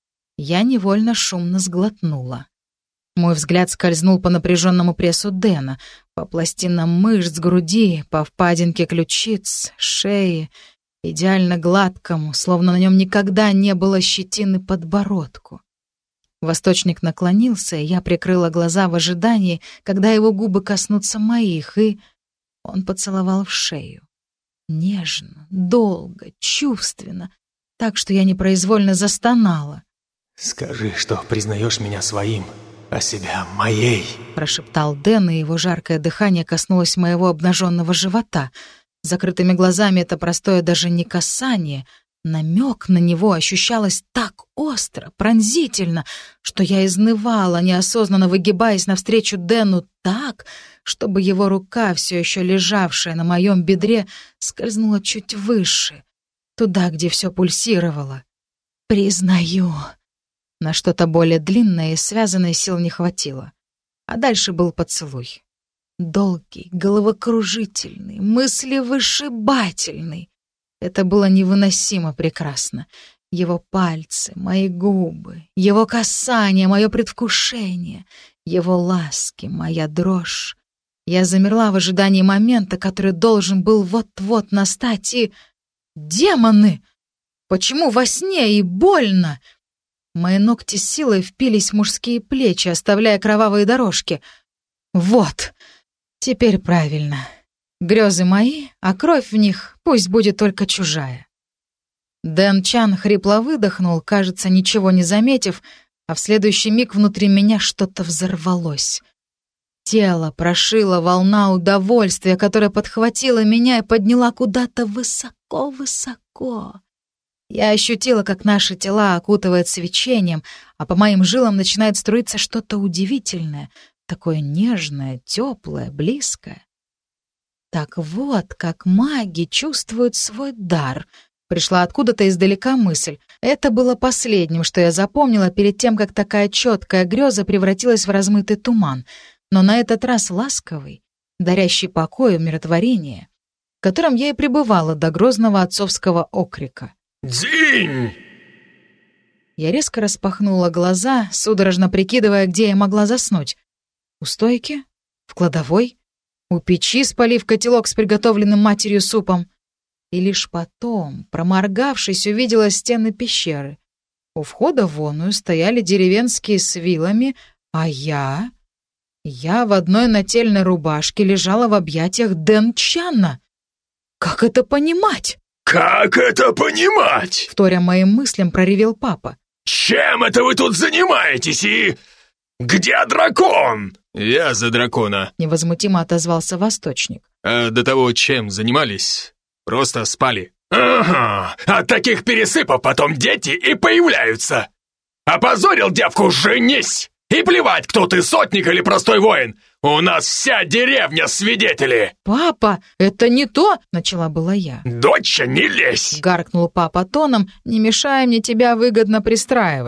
Я невольно шумно сглотнула. Мой взгляд скользнул по напряженному прессу Дэна, по пластинам мышц груди, по впадинке ключиц, шеи, идеально гладкому, словно на нем никогда не было щетины подбородку. Восточник наклонился, и я прикрыла глаза в ожидании, когда его губы коснутся моих, и он поцеловал в шею. Нежно, долго, чувственно, так что я непроизвольно застонала. «Скажи, что признаешь меня своим, а себя моей», — прошептал Дэн, и его жаркое дыхание коснулось моего обнаженного живота. Закрытыми глазами это простое даже не касание, намек на него ощущалось так остро, пронзительно, что я изнывала, неосознанно выгибаясь навстречу Дэну так, чтобы его рука, все еще лежавшая на моем бедре, скользнула чуть выше, туда, где все пульсировало. «Признаю». На что-то более длинное и связанное сил не хватило. А дальше был поцелуй. Долгий, головокружительный, мыслевышибательный. Это было невыносимо прекрасно. Его пальцы, мои губы, его касание, мое предвкушение, его ласки, моя дрожь. Я замерла в ожидании момента, который должен был вот-вот настать, и... Демоны! Почему во сне и больно? Мои ногти с силой впились в мужские плечи, оставляя кровавые дорожки. Вот, теперь правильно. Грезы мои, а кровь в них пусть будет только чужая. Дэн Чан хрипло выдохнул, кажется, ничего не заметив, а в следующий миг внутри меня что-то взорвалось. Тело прошила волна удовольствия, которая подхватила меня и подняла куда-то высоко-высоко. Я ощутила, как наши тела окутывает свечением, а по моим жилам начинает струиться что-то удивительное, такое нежное, теплое, близкое. Так вот, как маги чувствуют свой дар. Пришла откуда-то издалека мысль. Это было последним, что я запомнила перед тем, как такая четкая греза превратилась в размытый туман, но на этот раз ласковый, дарящий покой и умиротворение, в котором я и пребывала до грозного отцовского окрика. «Дзинь!» Я резко распахнула глаза, судорожно прикидывая, где я могла заснуть. У стойки? В кладовой? У печи, спалив котелок с приготовленным матерью супом? И лишь потом, проморгавшись, увидела стены пещеры. У входа в оную стояли деревенские с вилами, а я... Я в одной нательной рубашке лежала в объятиях Дэн Чана. Как это понимать? «Как это понимать?» Вторя моим мыслям, проревел папа. «Чем это вы тут занимаетесь и... где дракон?» «Я за дракона», — невозмутимо отозвался восточник. «А до того, чем занимались, просто спали». «Ага, от таких пересыпов потом дети и появляются. Опозорил девку, женись! И плевать, кто ты, сотник или простой воин. У нас вся деревня свидетели!» «Папа, это не то!» — начала была я. «Доча, не лезь!» — гаркнул папа тоном, не мешая мне тебя выгодно пристраивать.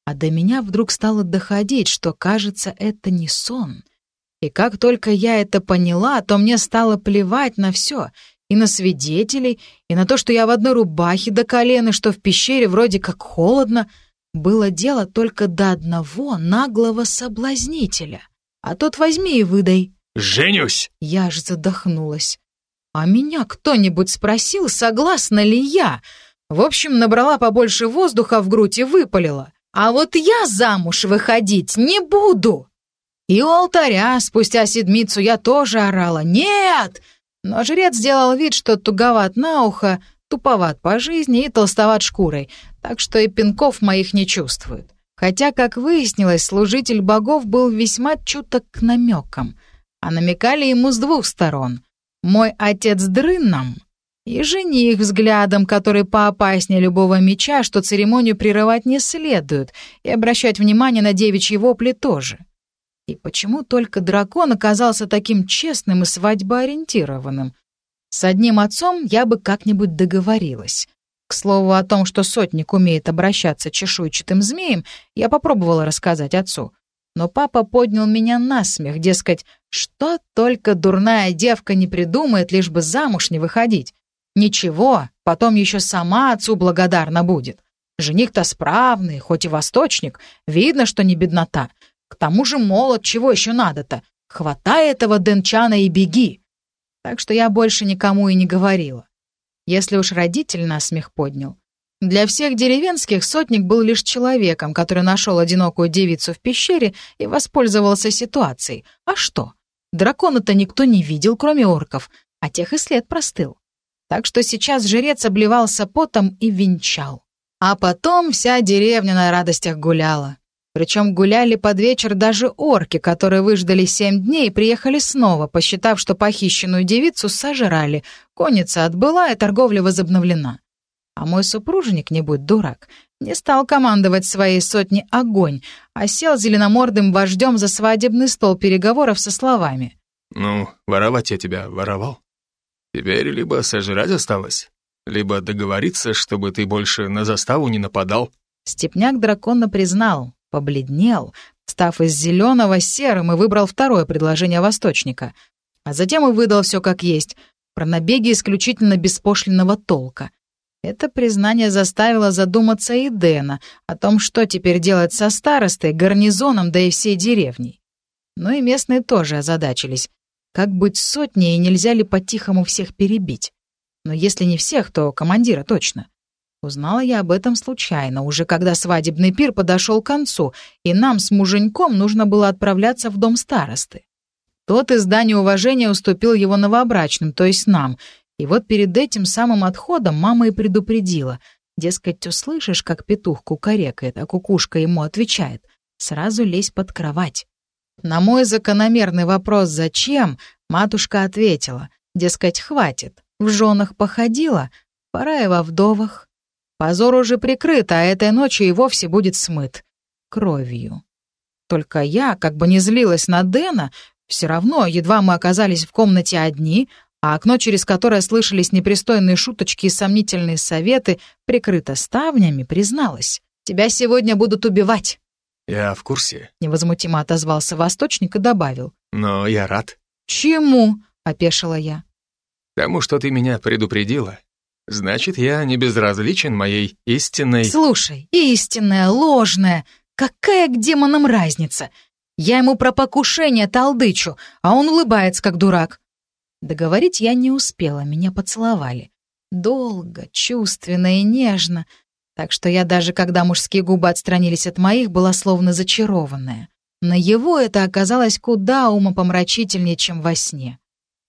А до меня вдруг стало доходить, что, кажется, это не сон. И как только я это поняла, то мне стало плевать на все. И на свидетелей, и на то, что я в одной рубахе до колена, что в пещере вроде как холодно. Было дело только до одного наглого соблазнителя. А тот возьми и выдай. «Женюсь!» Я аж задохнулась. А меня кто-нибудь спросил, согласна ли я? В общем, набрала побольше воздуха в грудь и выпалила. А вот я замуж выходить не буду. И у алтаря спустя седмицу я тоже орала «Нет!». Но жрец сделал вид, что туговат на ухо, туповат по жизни и толстоват шкурой, так что и пинков моих не чувствует. Хотя, как выяснилось, служитель богов был весьма чуток к намекам, а намекали ему с двух сторон. Мой отец дрыном и жених взглядом, который поопаснее любого меча, что церемонию прерывать не следует, и обращать внимание на девичьи вопли тоже. И почему только дракон оказался таким честным и свадьбоориентированным? С одним отцом я бы как-нибудь договорилась. К слову о том, что сотник умеет обращаться чешуйчатым змеем, я попробовала рассказать отцу. Но папа поднял меня на смех, дескать, что только дурная девка не придумает, лишь бы замуж не выходить. Ничего, потом еще сама отцу благодарна будет. Жених-то справный, хоть и восточник, видно, что не беднота. К тому же молод, чего еще надо-то? Хватай этого Дэнчана и беги. Так что я больше никому и не говорила. Если уж родитель насмех поднял. Для всех деревенских сотник был лишь человеком, который нашел одинокую девицу в пещере и воспользовался ситуацией. А что? Дракона-то никто не видел, кроме орков, а тех и след простыл. Так что сейчас жрец обливался потом и венчал. А потом вся деревня на радостях гуляла. Причем гуляли под вечер даже орки, которые выждали семь дней и приехали снова, посчитав, что похищенную девицу сожрали, конница отбыла и торговля возобновлена. А мой супружник, не будь дурак, не стал командовать своей сотней огонь, а сел зеленомордым вождем за свадебный стол переговоров со словами. «Ну, воровать я тебя воровал. Теперь либо сожрать осталось, либо договориться, чтобы ты больше на заставу не нападал». Степняк дракона признал, побледнел, став из зеленого серым, и выбрал второе предложение восточника. А затем и выдал все как есть, про набеги исключительно беспошлинного толка. Это признание заставило задуматься и Дэна о том, что теперь делать со старостой, гарнизоном, да и всей деревней. Но и местные тоже озадачились. Как быть с сотней, и нельзя ли по-тихому всех перебить? Но если не всех, то командира точно. Узнала я об этом случайно, уже когда свадебный пир подошел к концу, и нам с муженьком нужно было отправляться в дом старосты. Тот из здания уважения уступил его новобрачным, то есть нам, и вот перед этим самым отходом мама и предупредила. Дескать, услышишь, как петух кукарекает, а кукушка ему отвечает, сразу лезь под кровать. На мой закономерный вопрос «зачем?» матушка ответила, дескать, хватит, в женах походила, пора и во вдовах. Позор уже прикрыт, а этой ночью и вовсе будет смыт. Кровью. Только я, как бы не злилась на Дэна, все равно, едва мы оказались в комнате одни, а окно, через которое слышались непристойные шуточки и сомнительные советы, прикрыто ставнями, призналась. «Тебя сегодня будут убивать». «Я в курсе», — невозмутимо отозвался восточник и добавил. «Но я рад». «Чему?» — опешила я. «Тому, что ты меня предупредила. Значит, я не безразличен моей истинной...» «Слушай, истинная, ложная, какая к демонам разница? Я ему про покушение толдычу, а он улыбается, как дурак». Договорить я не успела, меня поцеловали. Долго, чувственно и нежно, так что я даже, когда мужские губы отстранились от моих, была словно зачарованная. На его это оказалось куда умопомрачительнее, чем во сне.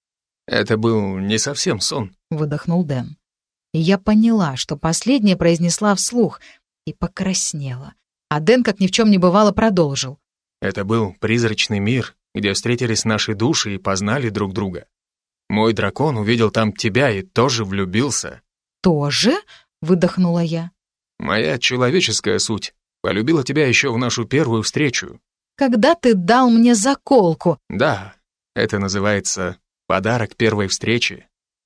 «Это был не совсем сон», — выдохнул Дэн. И я поняла, что последнее произнесла вслух, и покраснела. А Дэн, как ни в чем не бывало, продолжил. «Это был призрачный мир, где встретились наши души и познали друг друга. Мой дракон увидел там тебя и тоже влюбился». «Тоже?» — выдохнула я. «Моя человеческая суть полюбила тебя еще в нашу первую встречу». «Когда ты дал мне заколку?» «Да, это называется подарок первой встречи».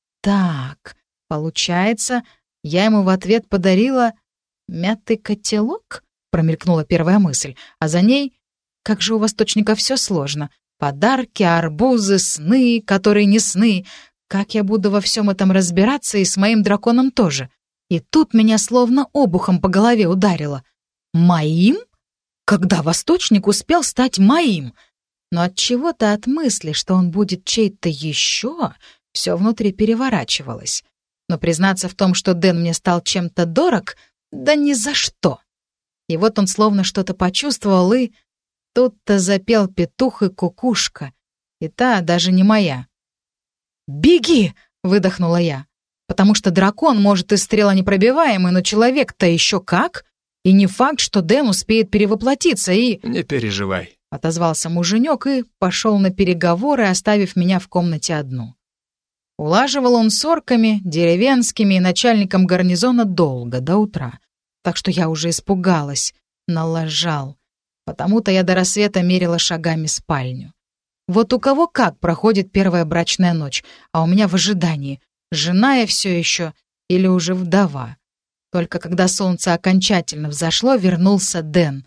«Так, получается, я ему в ответ подарила мятый котелок?» промелькнула первая мысль, а за ней «как же у восточников все сложно. Подарки, арбузы, сны, которые не сны. Как я буду во всем этом разбираться и с моим драконом тоже?» И тут меня словно обухом по голове ударило. «Моим? Когда восточник успел стать моим?» Но от чего-то от мысли, что он будет чей-то еще, все внутри переворачивалось. Но признаться в том, что Дэн мне стал чем-то дорог, да ни за что. И вот он словно что-то почувствовал, и тут-то запел петух и кукушка, и та даже не моя. «Беги!» — выдохнула я. «Потому что дракон, может, и стрела непробиваемый, но человек-то еще как? И не факт, что Дэн успеет перевоплотиться и...» «Не переживай», — отозвался муженек и пошел на переговоры, оставив меня в комнате одну. Улаживал он с орками, деревенскими и начальником гарнизона долго, до утра. Так что я уже испугалась, налажал. Потому-то я до рассвета мерила шагами спальню. Вот у кого как проходит первая брачная ночь, а у меня в ожидании, жена я все еще или уже вдова. Только когда солнце окончательно взошло, вернулся Дэн.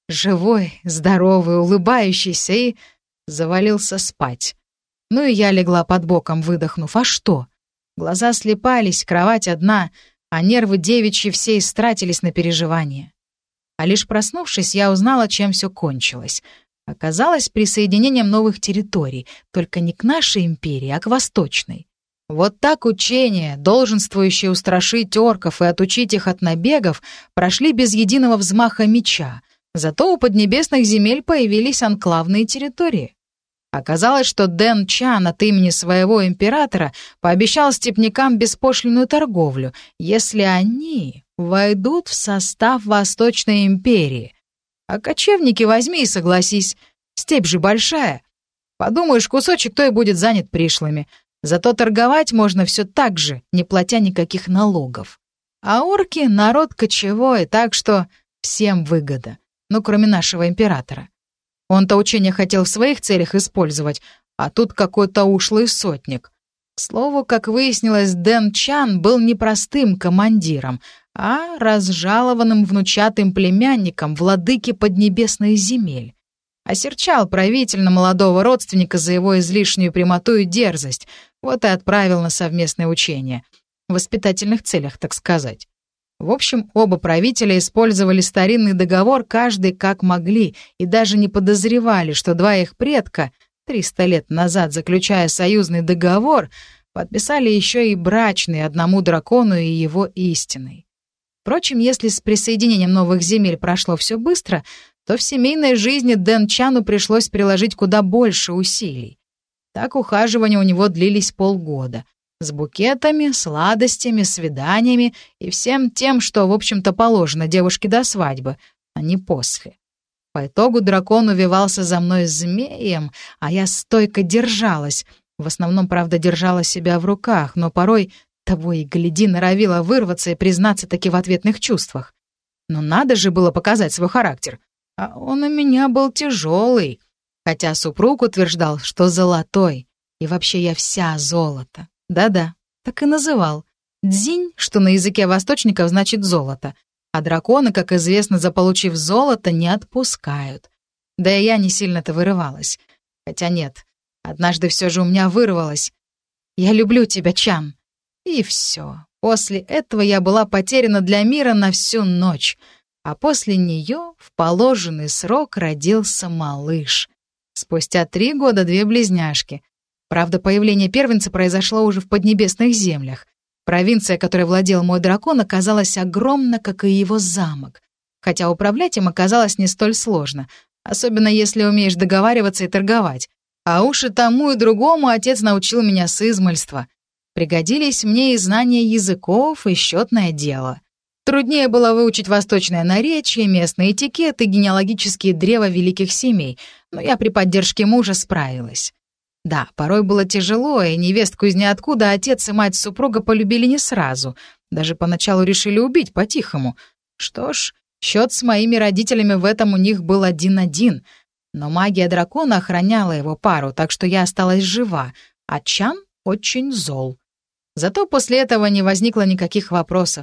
Живой, здоровый, улыбающийся, и завалился спать. Ну и я легла под боком, выдохнув. А что? Глаза слепались, кровать одна, а нервы девичьи все истратились на переживания. А лишь проснувшись, я узнала, чем все кончилось. Оказалось, присоединением новых территорий, только не к нашей империи, а к восточной. Вот так учения, долженствующие устрашить орков и отучить их от набегов, прошли без единого взмаха меча. Зато у поднебесных земель появились анклавные территории. Оказалось, что Дэн Чан от имени своего императора пообещал степнякам беспошлинную торговлю, если они войдут в состав Восточной империи. А кочевники возьми и согласись, степь же большая. Подумаешь, кусочек то и будет занят пришлыми. Зато торговать можно все так же, не платя никаких налогов. А орки — народ кочевой, так что всем выгода. Ну, кроме нашего императора. Он-то учение хотел в своих целях использовать, а тут какой-то ушлый сотник. К слову, как выяснилось, Дэн Чан был не простым командиром, а разжалованным внучатым племянником владыки поднебесных земель. Осерчал правитель молодого родственника за его излишнюю прямоту и дерзость, вот и отправил на совместное учение. В воспитательных целях, так сказать. В общем, оба правителя использовали старинный договор каждый как могли и даже не подозревали, что два их предка, триста лет назад заключая союзный договор, подписали еще и брачный одному дракону и его истиной. Впрочем, если с присоединением новых земель прошло все быстро, то в семейной жизни Дэн Чану пришлось приложить куда больше усилий. Так ухаживания у него длились полгода. С букетами, сладостями, свиданиями и всем тем, что, в общем-то, положено девушке до свадьбы, а не после. По итогу дракон увивался за мной змеем, а я стойко держалась. В основном, правда, держала себя в руках, но порой, того и гляди, норовила вырваться и признаться таки в ответных чувствах. Но надо же было показать свой характер. А он у меня был тяжелый, хотя супруг утверждал, что золотой. И вообще я вся золото. Да-да, так и называл. Дзинь, что на языке восточников значит золото. А драконы, как известно, заполучив золото, не отпускают. Да и я не сильно-то вырывалась. Хотя нет, однажды все же у меня вырвалось. «Я люблю тебя, Чан». И все. После этого я была потеряна для мира на всю ночь. А после нее в положенный срок родился малыш. Спустя три года две близняшки. Правда, появление первенца произошло уже в поднебесных землях. Провинция, которой владел мой дракон, оказалась огромна, как и его замок. Хотя управлять им оказалось не столь сложно, особенно если умеешь договариваться и торговать. А уж и тому, и другому отец научил меня с измальства. Пригодились мне и знания языков, и счетное дело. Труднее было выучить восточное наречие, местный этикет и генеалогические древа великих семей, но я при поддержке мужа справилась. Да, порой было тяжело, и невестку из ниоткуда отец и мать супруга полюбили не сразу. Даже поначалу решили убить по-тихому. Что ж, счет с моими родителями в этом у них был один-один. Но магия дракона охраняла его пару, так что я осталась жива, а Чан очень зол. Зато после этого не возникло никаких вопросов.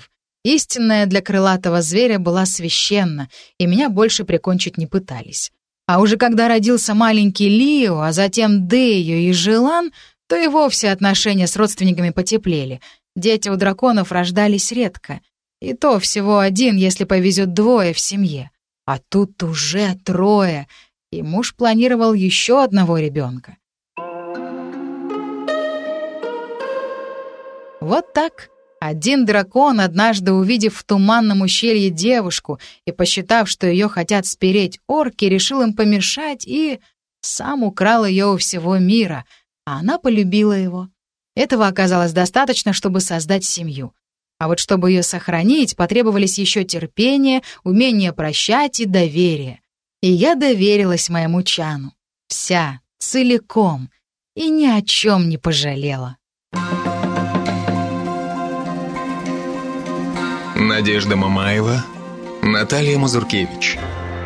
Истинная для крылатого зверя была священна, и меня больше прикончить не пытались. А уже когда родился маленький Лио, а затем Дею и Желан, то и вовсе отношения с родственниками потеплели. Дети у драконов рождались редко. И то всего один, если повезет двое в семье. А тут уже трое, и муж планировал еще одного ребенка. Вот так. Один дракон, однажды увидев в туманном ущелье девушку и посчитав, что ее хотят спереть орки, решил им помешать и сам украл ее у всего мира, а она полюбила его. Этого оказалось достаточно, чтобы создать семью. А вот чтобы ее сохранить, потребовались еще терпение, умение прощать и доверие. И я доверилась моему Чану. Вся, целиком, и ни о чем не пожалела. Надежда Мамаева, Наталья Мазуркевич.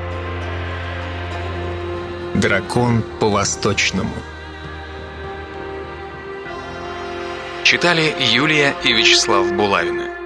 Дракон по-восточному. Читали Юлия и Вячеслав Булавины.